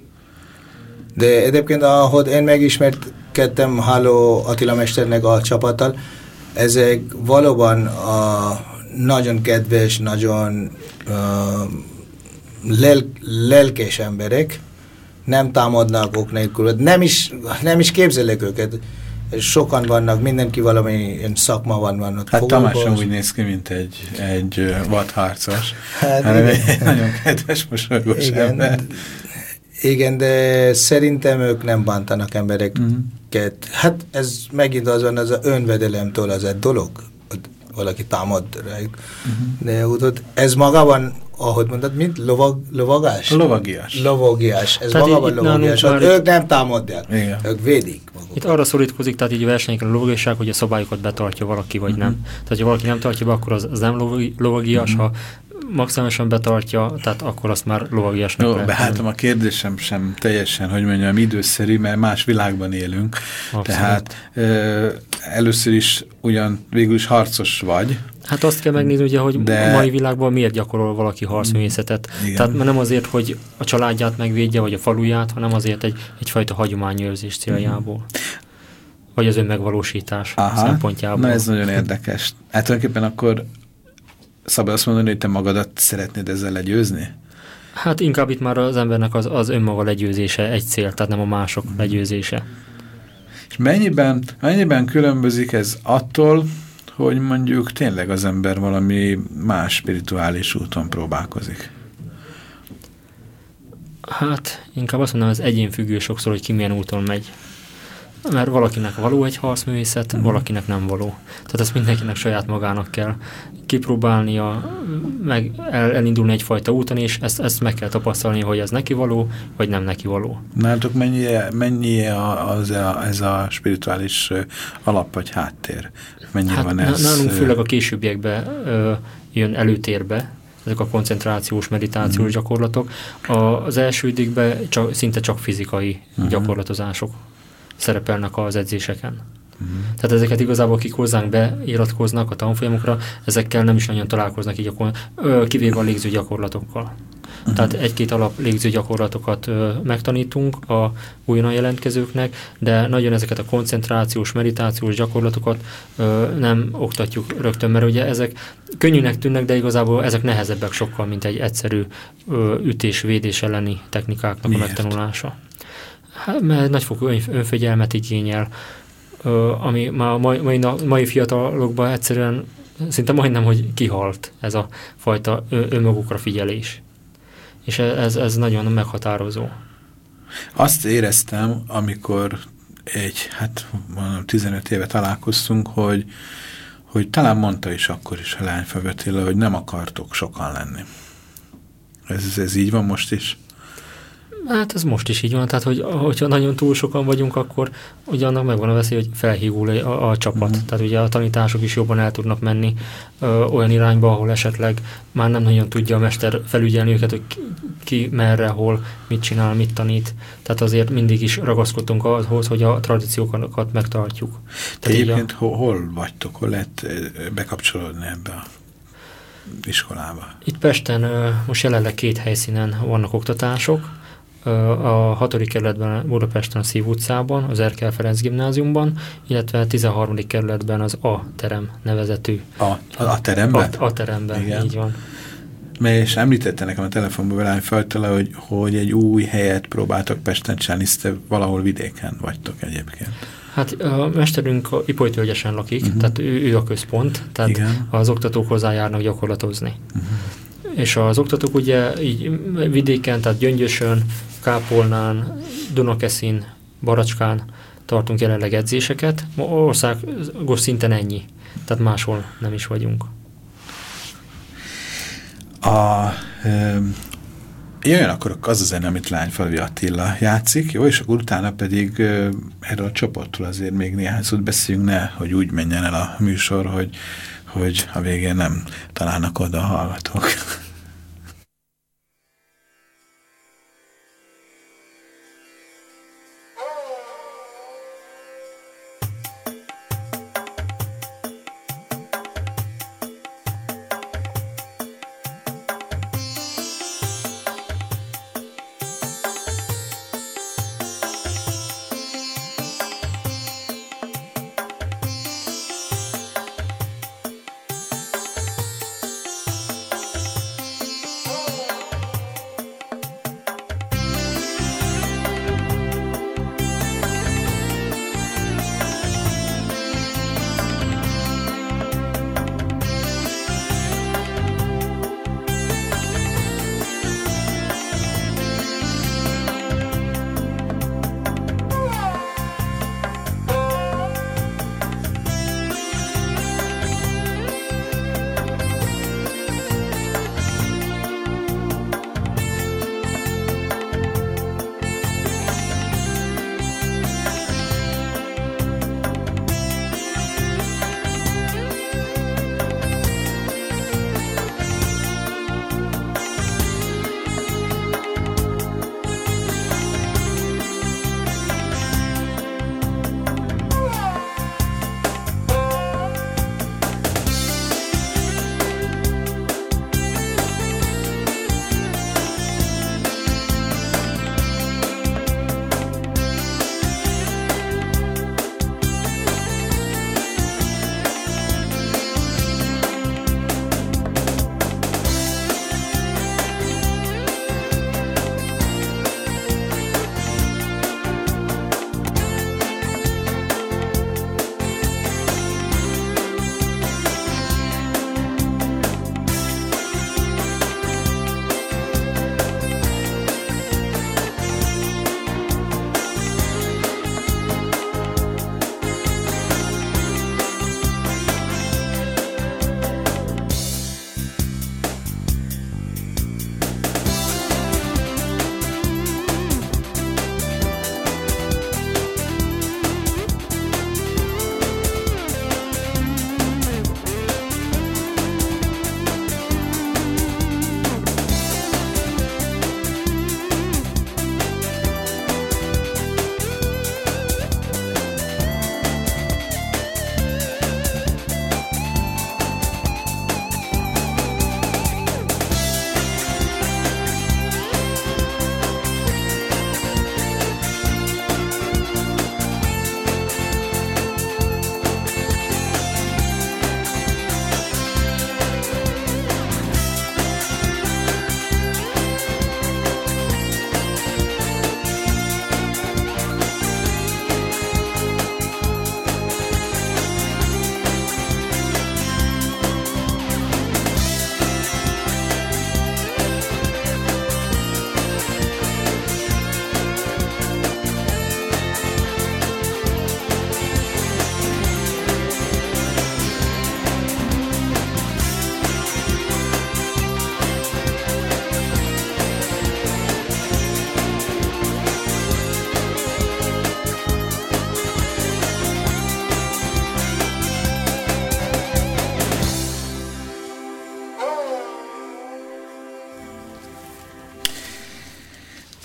De egyébként, ahogy én megismerkedtem Háló Attila mesternek a csapattal, ezek valóban a nagyon kedves, nagyon uh, lel, lelkes emberek, nem támadnak ok nélkül, nem is, nem is képzelek őket. Sokan vannak, mindenki valami szakma van. van ott hát Tamás sem úgy néz ki, mint egy, egy vadharcos, hát hanem egy nagyon kedves, mosolygós igen, ember. Igen, de szerintem ők nem bántanak embereket. Uh-huh. Hát ez megint az van, az a önvedelemtől az egy dolog, hogy valaki támad rájuk. Uh-huh. De úgy, ez magában, ahogy mondtad, mint lovag, lovagás? Lovagias. Lovagias. Ez tehát magában lovagias. Ők nem támadják, igen. Ők védik magukat. Itt arra szorítkozik, tehát így a versenyeken a lovagiasság, hogy a szabályokat betartja valaki, vagy uh-huh. nem. Tehát, ha valaki nem tartja be, akkor az, az nem lovagias, uh-huh. ha maximálisan betartja, tehát akkor azt már lovagiasnak lehet. Hát a kérdésem sem teljesen, hogy mondjam, időszerű, mert más világban élünk. Abszolút. Tehát ö, először is ugyan végül is harcos vagy. Hát azt kell megnézni, ugye, hogy de... a mai világban miért gyakorol valaki harcművészetet. Tehát mert nem azért, hogy a családját megvédje, vagy a faluját, hanem azért egy, egyfajta hagyományőrzés céljából. Uh-huh. Vagy az önmegvalósítás Aha. szempontjából. Na ez nagyon érdekes. Hát tulajdonképpen akkor szabad azt mondani, hogy te magadat szeretnéd ezzel legyőzni? Hát inkább itt már az embernek az, az önmaga legyőzése egy cél, tehát nem a mások hmm. legyőzése. És mennyiben, mennyiben különbözik ez attól, hogy mondjuk tényleg az ember valami más spirituális úton próbálkozik? Hát inkább azt mondom, ez egyénfüggő sokszor, hogy ki milyen úton megy. Mert valakinek való egy harcművészet, uh-huh. valakinek nem való. Tehát ezt mindenkinek saját magának kell kipróbálnia, meg el, elindulni egyfajta úton, és ezt, ezt meg kell tapasztalni, hogy ez neki való, vagy nem neki való. Nálatok mennyi, mennyi az a, ez a spirituális alap vagy háttér? Mennyi hát van ez? Nálunk főleg a későbbiekben ö, jön előtérbe, ezek a koncentrációs, meditációs uh-huh. gyakorlatok. A, az első időkben csak, szinte csak fizikai uh-huh. gyakorlatozások szerepelnek az edzéseken. Uh-huh. Tehát ezeket igazából, akik hozzánk beiratkoznak a tanfolyamokra, ezekkel nem is nagyon találkoznak, így akkor, kivéve a légző gyakorlatokkal. Uh-huh. Tehát egy-két alap légző gyakorlatokat ö, megtanítunk a újonnan jelentkezőknek, de nagyon ezeket a koncentrációs, meditációs gyakorlatokat ö, nem oktatjuk rögtön, mert ugye ezek könnyűnek tűnnek, de igazából ezek nehezebbek sokkal, mint egy egyszerű ö, ütés-védés elleni technikáknak Miért? a megtanulása. Hát, mert nagyfokú önfegyelmet igényel, ö, ami már a mai, mai, mai fiatalokban egyszerűen szinte majdnem, hogy kihalt ez a fajta önmagukra figyelés. És ez, ez nagyon meghatározó. Azt éreztem, amikor egy, hát mondom, tizenöt éve találkoztunk, hogy, hogy talán mondta is akkor is a Leányfalvi Attila, hogy nem akartok sokan lenni. Ez, ez így van most is? Hát ez most is így van, tehát hogy, hogyha nagyon túl sokan vagyunk, akkor ugye annak megvan a veszély, hogy felhígul a, a csapat. Mm. Tehát ugye a tanítások is jobban el tudnak menni ö, olyan irányba, ahol esetleg már nem nagyon tudja a mester felügyelni őket, hogy ki, ki merre, hol, mit csinál, mit tanít. Tehát azért mindig is ragaszkodtunk ahhoz, hogy a tradíciókat megtartjuk. Te egyébként a, hol vagytok, hol lehet bekapcsolódni ebbe a iskolába? Itt Pesten most jelenleg két helyszínen vannak oktatások. A hatodik kerületben Budapesten a Szív utcában, az Erkel Ferenc gimnáziumban, illetve a tizenharmadik kerületben az A terem nevezetű. A, a, a teremben? A, a teremben, igen. Így van. És említette nekem a telefonban Leányfalvi Attila, hogy, hogy egy új helyet próbáltak Pesten csinálni, te valahol vidéken vagytok egyébként. Hát a mesterünk Ipolytölgyesen lakik, uh-huh. tehát ő, ő a központ, tehát igen. Az oktatók hozzájárnak gyakorlatozni. Uh-huh. És az oktatók ugye így vidéken, tehát Gyöngyösön, Kápolnán, Dunakeszin, Baracskán tartunk jelenleg edzéseket. Országos szinten ennyi. Tehát máshol nem is vagyunk. A, e, jöjjön akkor az a zene, amit Leányfalvi Attila játszik, jó? És akkor utána pedig e, erről a csoportról azért még néhány szót beszéljünk, ne, hogy úgy menjen el a műsor, hogy, hogy a végén nem találnak oda a hallgatók.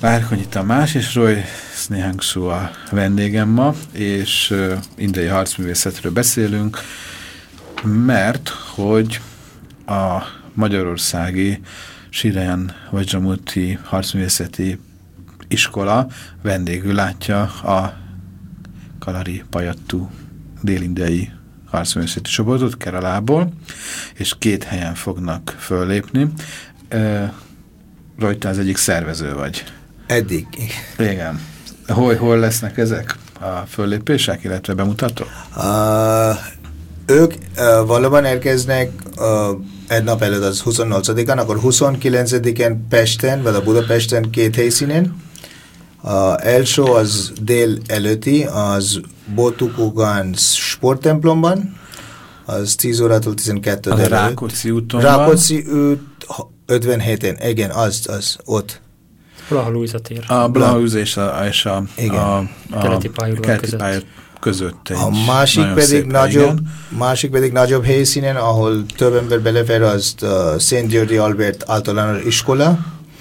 Várkonyi Tamás és Roy Snehangsú a vendégem ma, és uh, indiai harcművészetről beszélünk, mert hogy a magyarországi Shriran Vajramuthi harcművészeti iskola vendégül látja a Kalari Payattu dél-indiai harcművészeti csoportot Keralából, és két helyen fognak föllépni. Uh, Roy, te az egyik szervező vagy. Eddig. Igen. Hol, hol lesznek ezek a föllépések, illetve bemutatók? Uh, ők uh, valóban érkeznek uh, egy nap előtt, az huszonnyolcadikán, akkor huszonkilencedikén Pesten, vagy a Budapesten két helyszínen. Az első az dél előtti, az Botukugán sporttemplomban, az tíz órától tizenkettő A délelőtt. Rákóczi úton Rákóczi út ötvenhéten, igen, az, az, ott. Blaha Lujza tér. A Blaha és a, és a, a, a keleti pályaudvar között. pálya között egy A másik pedig, nagyobb, másik pedig nagyobb helyszínen, ahol több ember belefér, az a Szent Györgyi Albert általános iskola,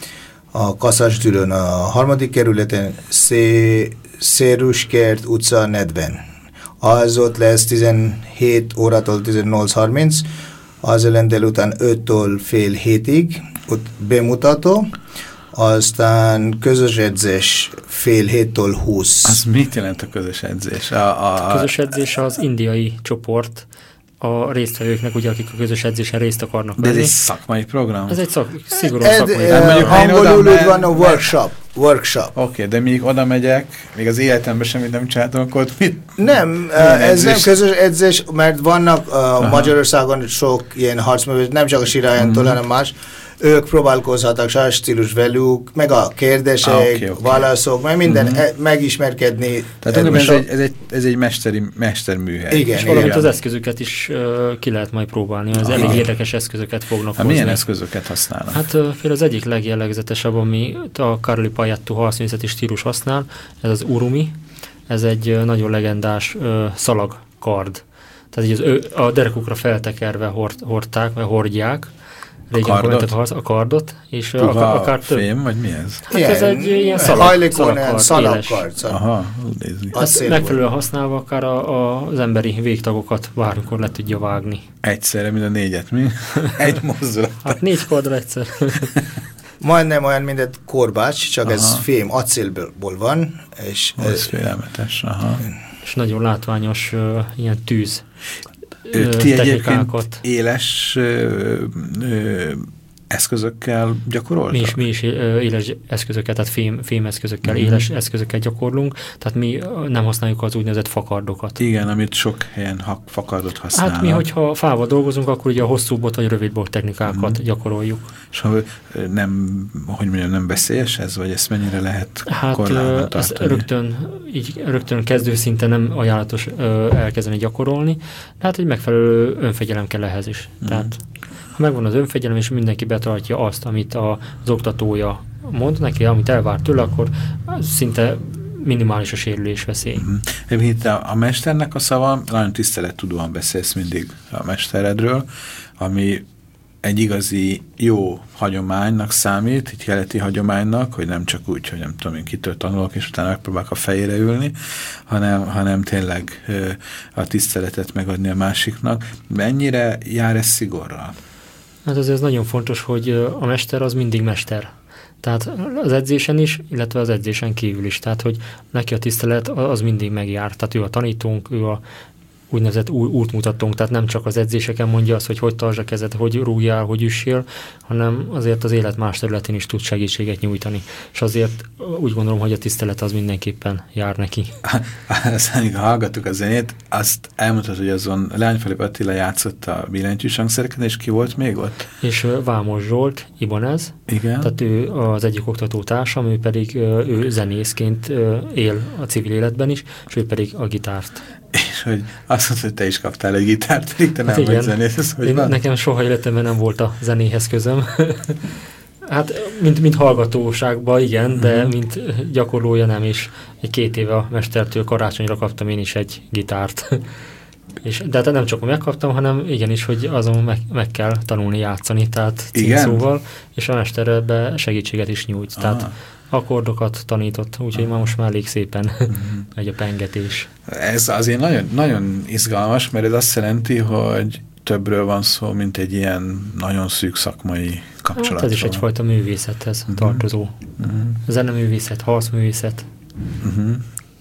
a Kaszásdülön, a harmadik kerületen, Szé, Széruskert utca negyven. Az ott lesz tizenhét órától tizennyolc harminc, az ellen délután öttől fél hétig, ott bemutató, aztán közös edzés fél héttől húsz. Az mit jelent a közös edzés? A, a, a közös edzés az indiai csoport a résztvevőknek, ugye, akik a közös edzésen részt akarnak venni. venni. De ez egy szakmai program? Ez egy szak, szigorú Ed, szakmai program. Angolul úgy van a workshop. workshop. Oké, okay, de míg oda megyek, még az életemben semmit nem csináltam, akkor mit? Nem, ez nem közös edzés, mert vannak uh, Magyarországon sok ilyen harcművés, nem csak a Shirajantól, mm. hanem más. Ők próbálkozhatnak saját stílus velük, meg a kérdések, ah, okay, okay. válaszok, meg minden mm-hmm. e, megismerkedni. Tehát ez, egy, ez, egy, ez egy mesteri, mesterműhely. Igen, és valamint az eszközöket is uh, ki lehet majd próbálni, az ah. elég érdekes eszközöket fognak hát hozni. Milyen eszközöket használnak? Hát uh, fél az egyik legjellegzetesebb, ami a Kalari Payattu harcművészeti stílus használ, ez az urumi, ez egy uh, nagyon legendás uh, szalagkard. Tehát így az, a derekukra feltekerve hord, hordták, vagy hordják, régen a kardot? a kardot, és puha, akár több. Fém, vagy mi ez? Hát ilyen, ez egy ilyen szalag, szalagkard, szalagkard. Aha, úgy nézzük. Hát megfelelően használva akár a, a, az emberi végtagokat bármikor le tudja vágni. Egyszerre, mint a négyet, mi? Egy mozdulat. Hát négy kardra egyszer. Majdnem olyan, mint egy korbács, csak aha. ez fém, acélból van. És ez, ez félelmetes, aha. És nagyon látványos uh, ilyen tűz. Ti egyébként éles ö, ö, eszközökkel gyakoroltak? Mi is, mi is éles eszközöket, tehát fém, fém eszközökkel, mm-hmm. éles eszközöket gyakorlunk, tehát mi nem használjuk az úgynevezett fakardokat. Igen, amit sok helyen ha, fakardot használnak. Hát mi, hogyha fával dolgozunk, akkor ugye a hosszú bot vagy rövid bot technikákat mm-hmm. gyakoroljuk. És ha nem, hogy mondjam, nem veszélyes ez, vagy ezt mennyire lehet hát, korlátban tartani? Rögtön, így, rögtön kezdő szinten nem ajánlatos ö, elkezdeni gyakorolni, de hát egy megfelelő önfegyelem kell ehhez is. Mm-hmm. Tehát ha megvan az önfegyelem, és mindenki betartja azt, amit a, az oktatója mond neki, amit elvár tőle, akkor szinte minimális a sérülés veszély. Uh-huh. A, a mesternek a szava, nagyon tisztelettudóan beszélsz mindig a mesteredről, ami egy igazi jó hagyománynak számít, egy keleti hagyománynak, hogy nem csak úgy, hogy nem tudom én kitől tanulok, és utána megpróbálok a fejére ülni, hanem, hanem tényleg ö, a tiszteletet megadni a másiknak. Mennyire jár ez szigorral? Hát azért ez nagyon fontos, hogy a mester az mindig mester. Tehát az edzésen is, illetve az edzésen kívül is. Tehát, hogy neki a tisztelet az mindig megjár. Tehát ő a tanítónk, ő a úgynevezett útmutatónk, tehát nem csak az edzéseken mondja azt, hogy hogy tartsd a kezed, hogy rúgjál, hogy üssél, hanem azért az élet más területén is tud segítséget nyújtani. És azért úgy gondolom, hogy a tisztelet az mindenképpen jár neki. Aztán, ha hallgattuk a zenét, azt elmondtad, hogy azon Leányfalép Attila játszott a billentyűs hangszereken, és ki volt még ott? És Vámos Zsolt, Ibanez, igen. Tehát ő az egyik oktatótársam, ő pedig ő zenészként él a civil életben is, és ő pedig a gitárt. És hogy azt mondta, hogy te is kaptál egy gitárt, pedig te nem hát vagy zenész. Hogy Én, nekem soha életemben nem volt a zenéhez közöm. Hát, mint, mint hallgatóságban, igen, mm-hmm. de mint gyakorlója nem is. Egy két éve a mestertől karácsonyra kaptam én is egy gitárt. És, de hát nem csak megkaptam, hanem igenis, hogy azon meg, meg kell tanulni játszani, tehát címszóval, és a mester ebbe segítséget is nyújt. Aha. Tehát akkordokat tanított, úgyhogy már most már elég szépen megy a pengetés. Ez azért nagyon, nagyon izgalmas, mert ez azt jelenti, hogy többről van szó, mint egy ilyen nagyon szűk szakmai kapcsolatról. Hát ez is egyfajta művészethez uh-huh. tartozó. Uh-huh. Zeneművészet, harcművészet. Uh-huh.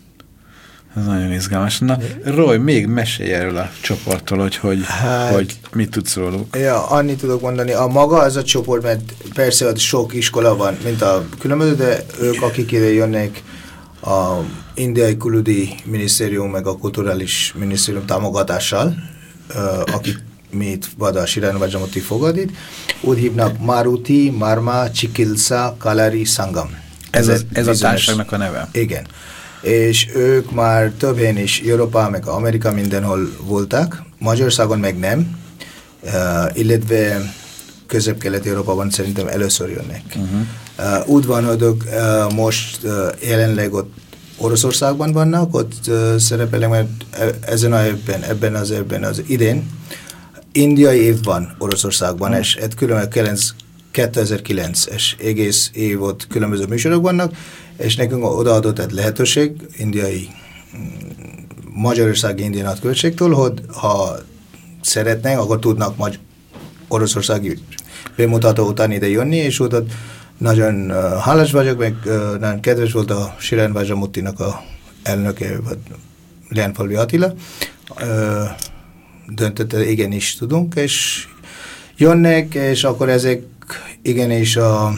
Ez nagyon izgalmas. Na, Roy, még mesélj erről a csoporttól, hogy, hogy, hát, hogy mit tudsz róluk. Ja, annyit tudok mondani. A maga az a csoport, mert persze ott sok iskola van, mint a különböző, de ők, akik ide jönnek, a indiai külügyi minisztérium, meg a kulturális minisztérium támogatással, uh, akik mit vada Shiran Vajramuthi fogadít, úgy hívnak Maruti, Marma, Chikilsa, Kalari, Sangam. Ez, ez, ez a társaságnak a neve? Igen. És ők már több helyen is, Európa, meg Amerika mindenhol voltak, Magyarországon meg nem, uh, illetve Közép-Kelet-Európában szerintem először jönnek. Uh-huh. uh, úgy van, hogy ők uh, most uh, jelenleg ott Oroszországban vannak, ott uh, szerepelnek, mert ezen a évben, ebben az évben, az idén, indiai év van Oroszországban, uh-huh. és egy különböző kétezer-kilences egész év ott különböző műsorok vannak, és nekünk odaadott egy lehetőség indiai, Magyarországi indiai nagykövetségtől, hogy ha szeretnénk, akkor tudnak magy- oroszországi bemutató után ide jönni, és oda nagyon uh, hálás vagyok, meg uh, nagyon kedves volt a Shiran Vajramuthinak a elnöke, Leánfalvi Attila. Uh, döntött, igenis tudunk, és jönnek, és akkor ezek igenis a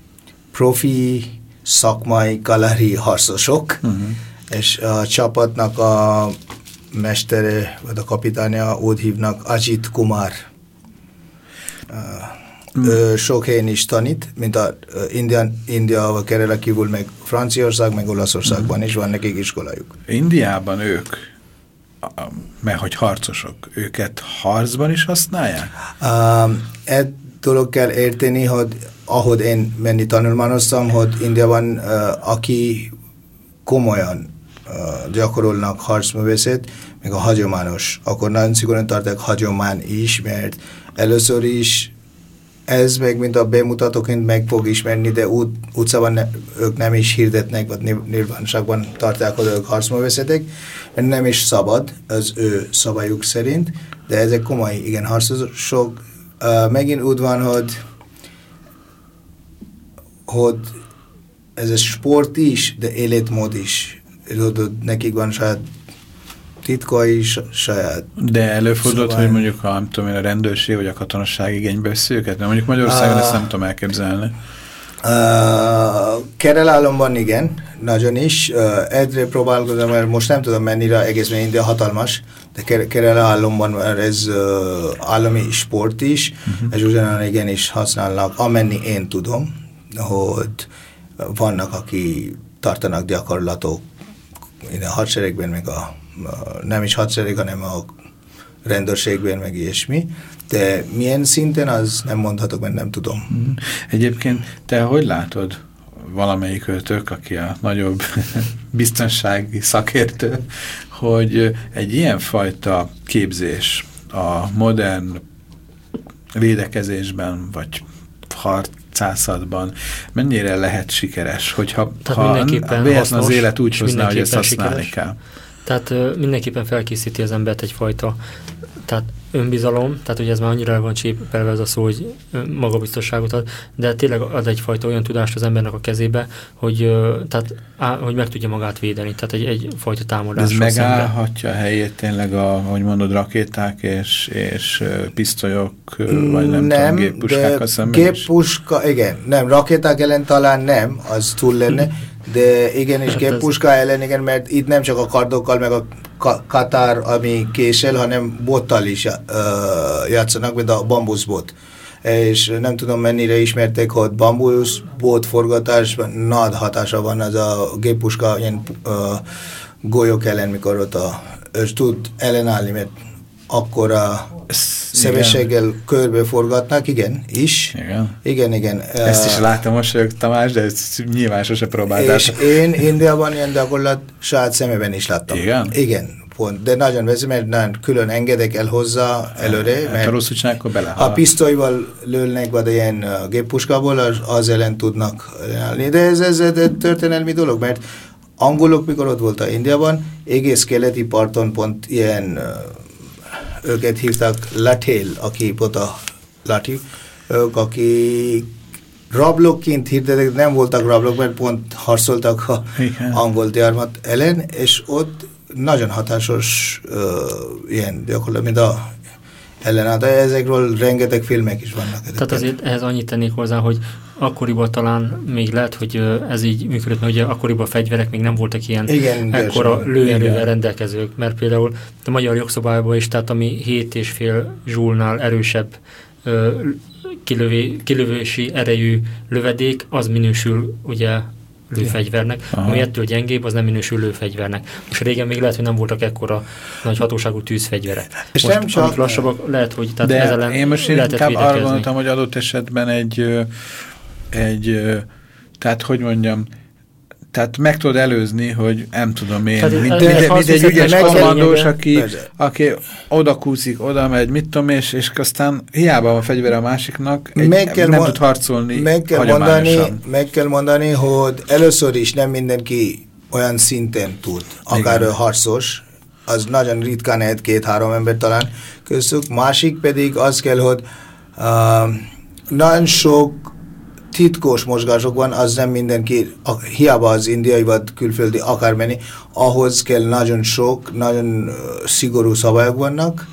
profi szakmai kalari harcosok, uh-huh. és a csapatnak a mestere, vagy a kapitánya úgy hívnak Ajit Kumar. Uh, uh-huh. Ő sok helyen is tanít, mint a uh, India, India vagy Kerala kívül, meg Franciaország, meg Olaszországban uh-huh. is van nekik iskolájuk. Indiában ők, mert hogy harcosok, őket harcban is használják? Uh, egy dolog kell érteni, hogy ahogy én menni tanulmányoztam, hogy Indiában uh, aki komolyan uh, gyakorolnak harcművészet, meg a hagyományos, akkor nagyon szigorúan tartják hagyomány is, mert először is ez meg, mint a bemutatóként meg fog ismerni, de út, utcában ne, ők nem is hirdetnek, vagy nyilvánosságban tartják, hogy ők harcművészetek, mert nem is szabad az ő szabályuk szerint, de ezek komoly, igen, harcosok. Uh, megint úgy van, hogy hogy ez a sport is, de életmód is. Nekik van saját titka is, saját... De előfordult, szóval... hogy mondjuk a, nem tudom én, a rendőrség vagy a katonasság igénybe veszi őket? Mert mondjuk Magyarországon uh, ezt nem tudom elképzelni. Uh, Keralálomban igen, nagyon is. Uh, egyre próbálkozom, mert most nem tudom mennyire, egészben India hatalmas, de Keralálomban ez uh, állami sport is, uh-huh. és ugyanan igen is használnak, amennyi én tudom, hogy vannak, aki tartanak gyakorlatok a hadseregben, meg a, a nem is hadsereg, hanem a rendőrségben, meg ilyesmi. De milyen szinten, az nem mondhatok, mert nem tudom. Egyébként te hogy látod valamelyik őtök, aki a nagyobb biztonsági szakértő, hogy egy ilyenfajta képzés a modern védekezésben, vagy harcászatban mennyire lehet sikeres, hogyha ha véletlen az élet úgy hozná, hogy ezt használni sikeres. Kell. Tehát uh, mindenképpen felkészíti az embert egyfajta tehát önbizalom, tehát ugye ez már annyira el van csépelve ez a szó, hogy magabiztosságot ad, de tényleg ad egyfajta olyan tudást az embernek a kezébe, hogy, uh, tehát, á, hogy meg tudja magát védeni, tehát egy, egyfajta támadás. Ez megállhatja a helyét tényleg, a, ahogy mondod, rakéták és, és uh, pisztolyok, uh, vagy nem, nem tudom, géppuskák szemben géppuska, is? Igen, nem, rakéták ellen talán nem, az túl lenne, de igen, és hát géppuska ez... ellen, igen, mert itt nem csak a kardokkal, meg a katár, ami késel, hanem bottal is uh, játszanak, mint a bambuszbot. És nem tudom, mennyire ismerték, hogy bambuszbot forgatásban nagy hatása van az a géppuska ilyen uh, golyók ellen, mikor ott a, ő tud ellenállni, mert akkor a sebességgel körbe forgatnak, igen, is. Igen, igen. igen. Ezt is láttam most, Tamás, de ezt nyilván sose próbáltál. És én Indiában ilyen gyakorlat saját szemében is láttam. Igen? Igen. pont, de nagyon veszi, mert nagyon külön engedek el hozzá előre, Hát mert a rosszul csinálják, akkor belehal. ha pisztolyval lőnek, vagy ilyen uh, géppuskából, az, az ellen tudnak állni. De ez, ez egy történelmi dolog, mert angolok, mikor ott voltak Indiában, egész keleti parton pont ilyen, uh, őket hívták latél, aki pont a lati, ők, akik rablóként hirdetek, nem voltak rablók, mert pont harcoltak a Igen. angol gyarmat ellen, és ott nagyon hatásos uh, ilyen gyakorlatilag, mint a ellenáll, de ezekről rengeteg filmek is vannak. Tehát azért ehhez annyit tennék hozzá, hogy akkoriban talán még lehet, hogy ez így működött, mert ugye akkoriban a fegyverek még nem voltak ilyen Igen, ekkora igen. lőerővel rendelkezők, mert például a magyar jogszabályban is, tehát ami hét és fél zsúlnál erősebb ö, kilövé, kilövési erejű lövedék, az minősül ugye lőfegyvernek, Aha. ami ettől gyengébb, az nem minősül lőfegyvernek. Most régen még lehet, hogy nem voltak ekkora nagy hatóságú tűzfegyverek. És most nem csak- amik lassabbak, lehet, hogy tehát De ez ellen én most lehetett inkább arra védekezni. gondoltam, hogy adott esetben egy, ö, egy ö, tehát hogy mondjam, tehát meg tudod előzni, hogy nem tudom én, Tehát mint, ez- mint, ez mint, mint egy harcműszer ügyes meg kell kommandós, lényege. aki, Persze. aki oda kúszik, oda megy, mit tudom, és, és aztán hiába van fegyvere a másiknak, egy, Meg kell nem mo- tud harcolni meg kell, mondani, hagyományosan. meg kell mondani, hogy először is nem mindenki olyan szinten tud, akár Igen. ő harcos, az nagyon ritkán egy két-három ember talán köztük. Másik pedig az kell, hogy uh, nagyon sok titkos mozgások van, az nem mindenki, a, hiába az indiai vagy külföldi akármennyi, ahhoz kell nagyon sok, nagyon uh, szigorú szabályok vannak,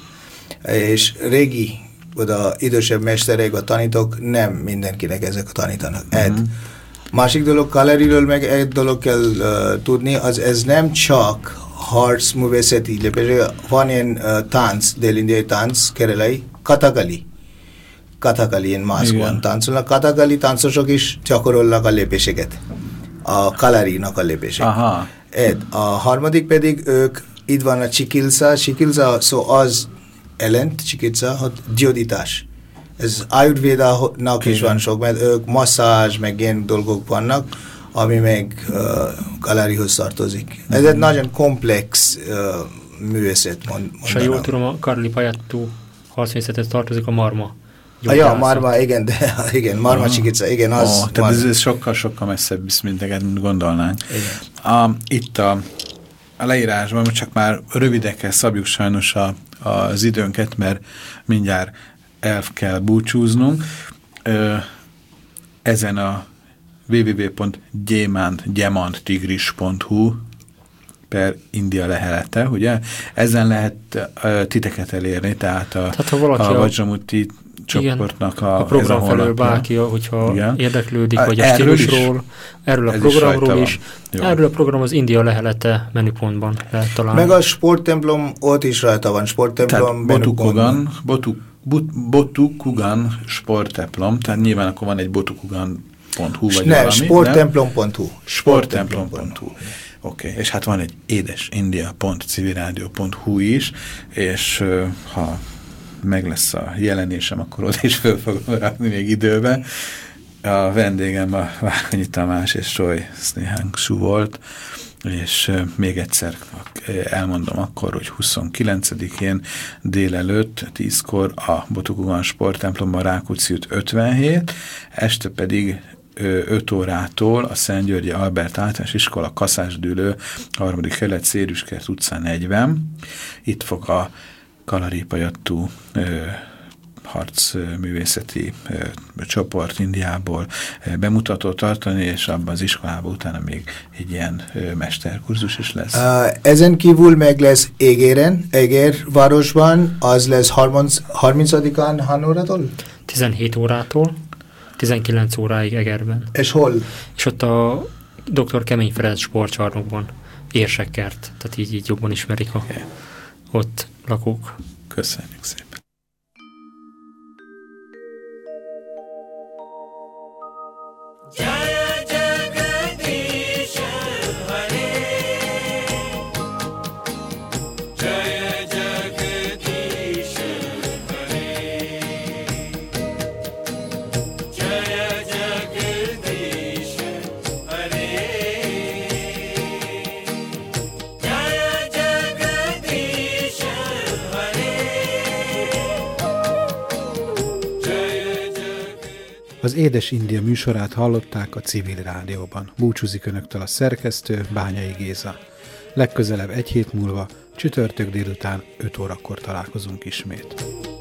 és régi, oda idősebb mesterek, a tanítók, nem mindenkinek ezek tanítanak. Uh-huh. Egy. Másik dolog, Kalariről meg egy dolog kell uh, tudni, az ez nem csak harcművészeti lépés, van ilyen uh, tánc, dél-indiai tánc, kerelai, Kathakali. Kathakali, ilyen mászkban táncolnak. Kathakali táncosok is gyakorolnak a lépéseket. A Kalarinak a lépések. Aha. Ed. A harmadik pedig ők, itt van a Chikilsa, Chikilsa, szó az ellent, Chikilsa, hogy gyógyítás. Ez Ayurvédának is van sok, mert ők masszázs, meg ilyen dolgok vannak, ami meg uh, Kalarihoz tartozik. Ez egy nagyon komplex uh, művészet, mond, És ha jól tudom, a Karli Pajattú harcművészethez tartozik a marma. Ah, ja, marma, igen, de igen, marma Chikilsa, igen, az. Oh, tehát ez, ez sokkal-sokkal messzebb visz, mint neked gondolnánk. A, itt a, a leírásban, csak már rövidekkel szabjuk sajnos a, az időnket, mert mindjárt el kell búcsúznunk. Ö, ezen a double-u double-u double-u pont gyémánt tigris pont hu per India lehelete, ugye? Ezen lehet uh, titeket elérni, tehát a, tehát, ha valaki a a, Vajramuti csoportnak a, a program ez a felől honlapja. bárki, hogyha Igen. érdeklődik, A, vagy a erről stílusról, is? erről a Ez programról is is. is Erről a program az India lehelete menüpontban lehet találni. Meg a sporttemplom ott is rajta van, sporttemplom. Tehát Botukugan, Botu, But, Botukugan sporttemplom, tehát nyilván akkor van egy botukugan pont hu vagy ne, valami. sporttemplom pont hu. Sporttemplom pont hu. Oké, okay. És hát van egy édesindia pont civilrádió pont hu is, és uh, ha meg lesz a jelenésem, akkor oda is föl fogom rakni még időben. A vendégem a Várkonyi Tamás és Roy Snehangshu volt, és uh, még egyszer elmondom akkor, hogy huszonkilencedikén délelőtt tízkor a Botukugan sporttemplomban Rákóczi út ötvenhét, este pedig öt órától a Szent Györgyi Albert Általános Iskola Kaszásdűlő harmadik kelet Szérüskert utca negyven. Itt fog a Kalari Pajattú harcművészeti ö, csoport Indiából ö, bemutatót tartani, és abban az iskolában utána még egy ilyen ö, mesterkurzus is lesz. Uh, ezen kívül meg lesz Égéren, Eger városban, az lesz harmincadikán hány órától? tizenhét órától, tizenkilenc óráig Egerben. És hol? És ott a doktor Kemény Ferenc sportcsarnokban, Érsekkert, tehát így, így jobban ismerik a Okay. ott lakók. Köszönjük szépen. Jaya Jagadish Az Édes India műsorát hallották a Civil Rádióban. Búcsúzik önöktől a szerkesztő, Bányai Géza. Legközelebb egy hét múlva, csütörtök délután öt órakor találkozunk ismét.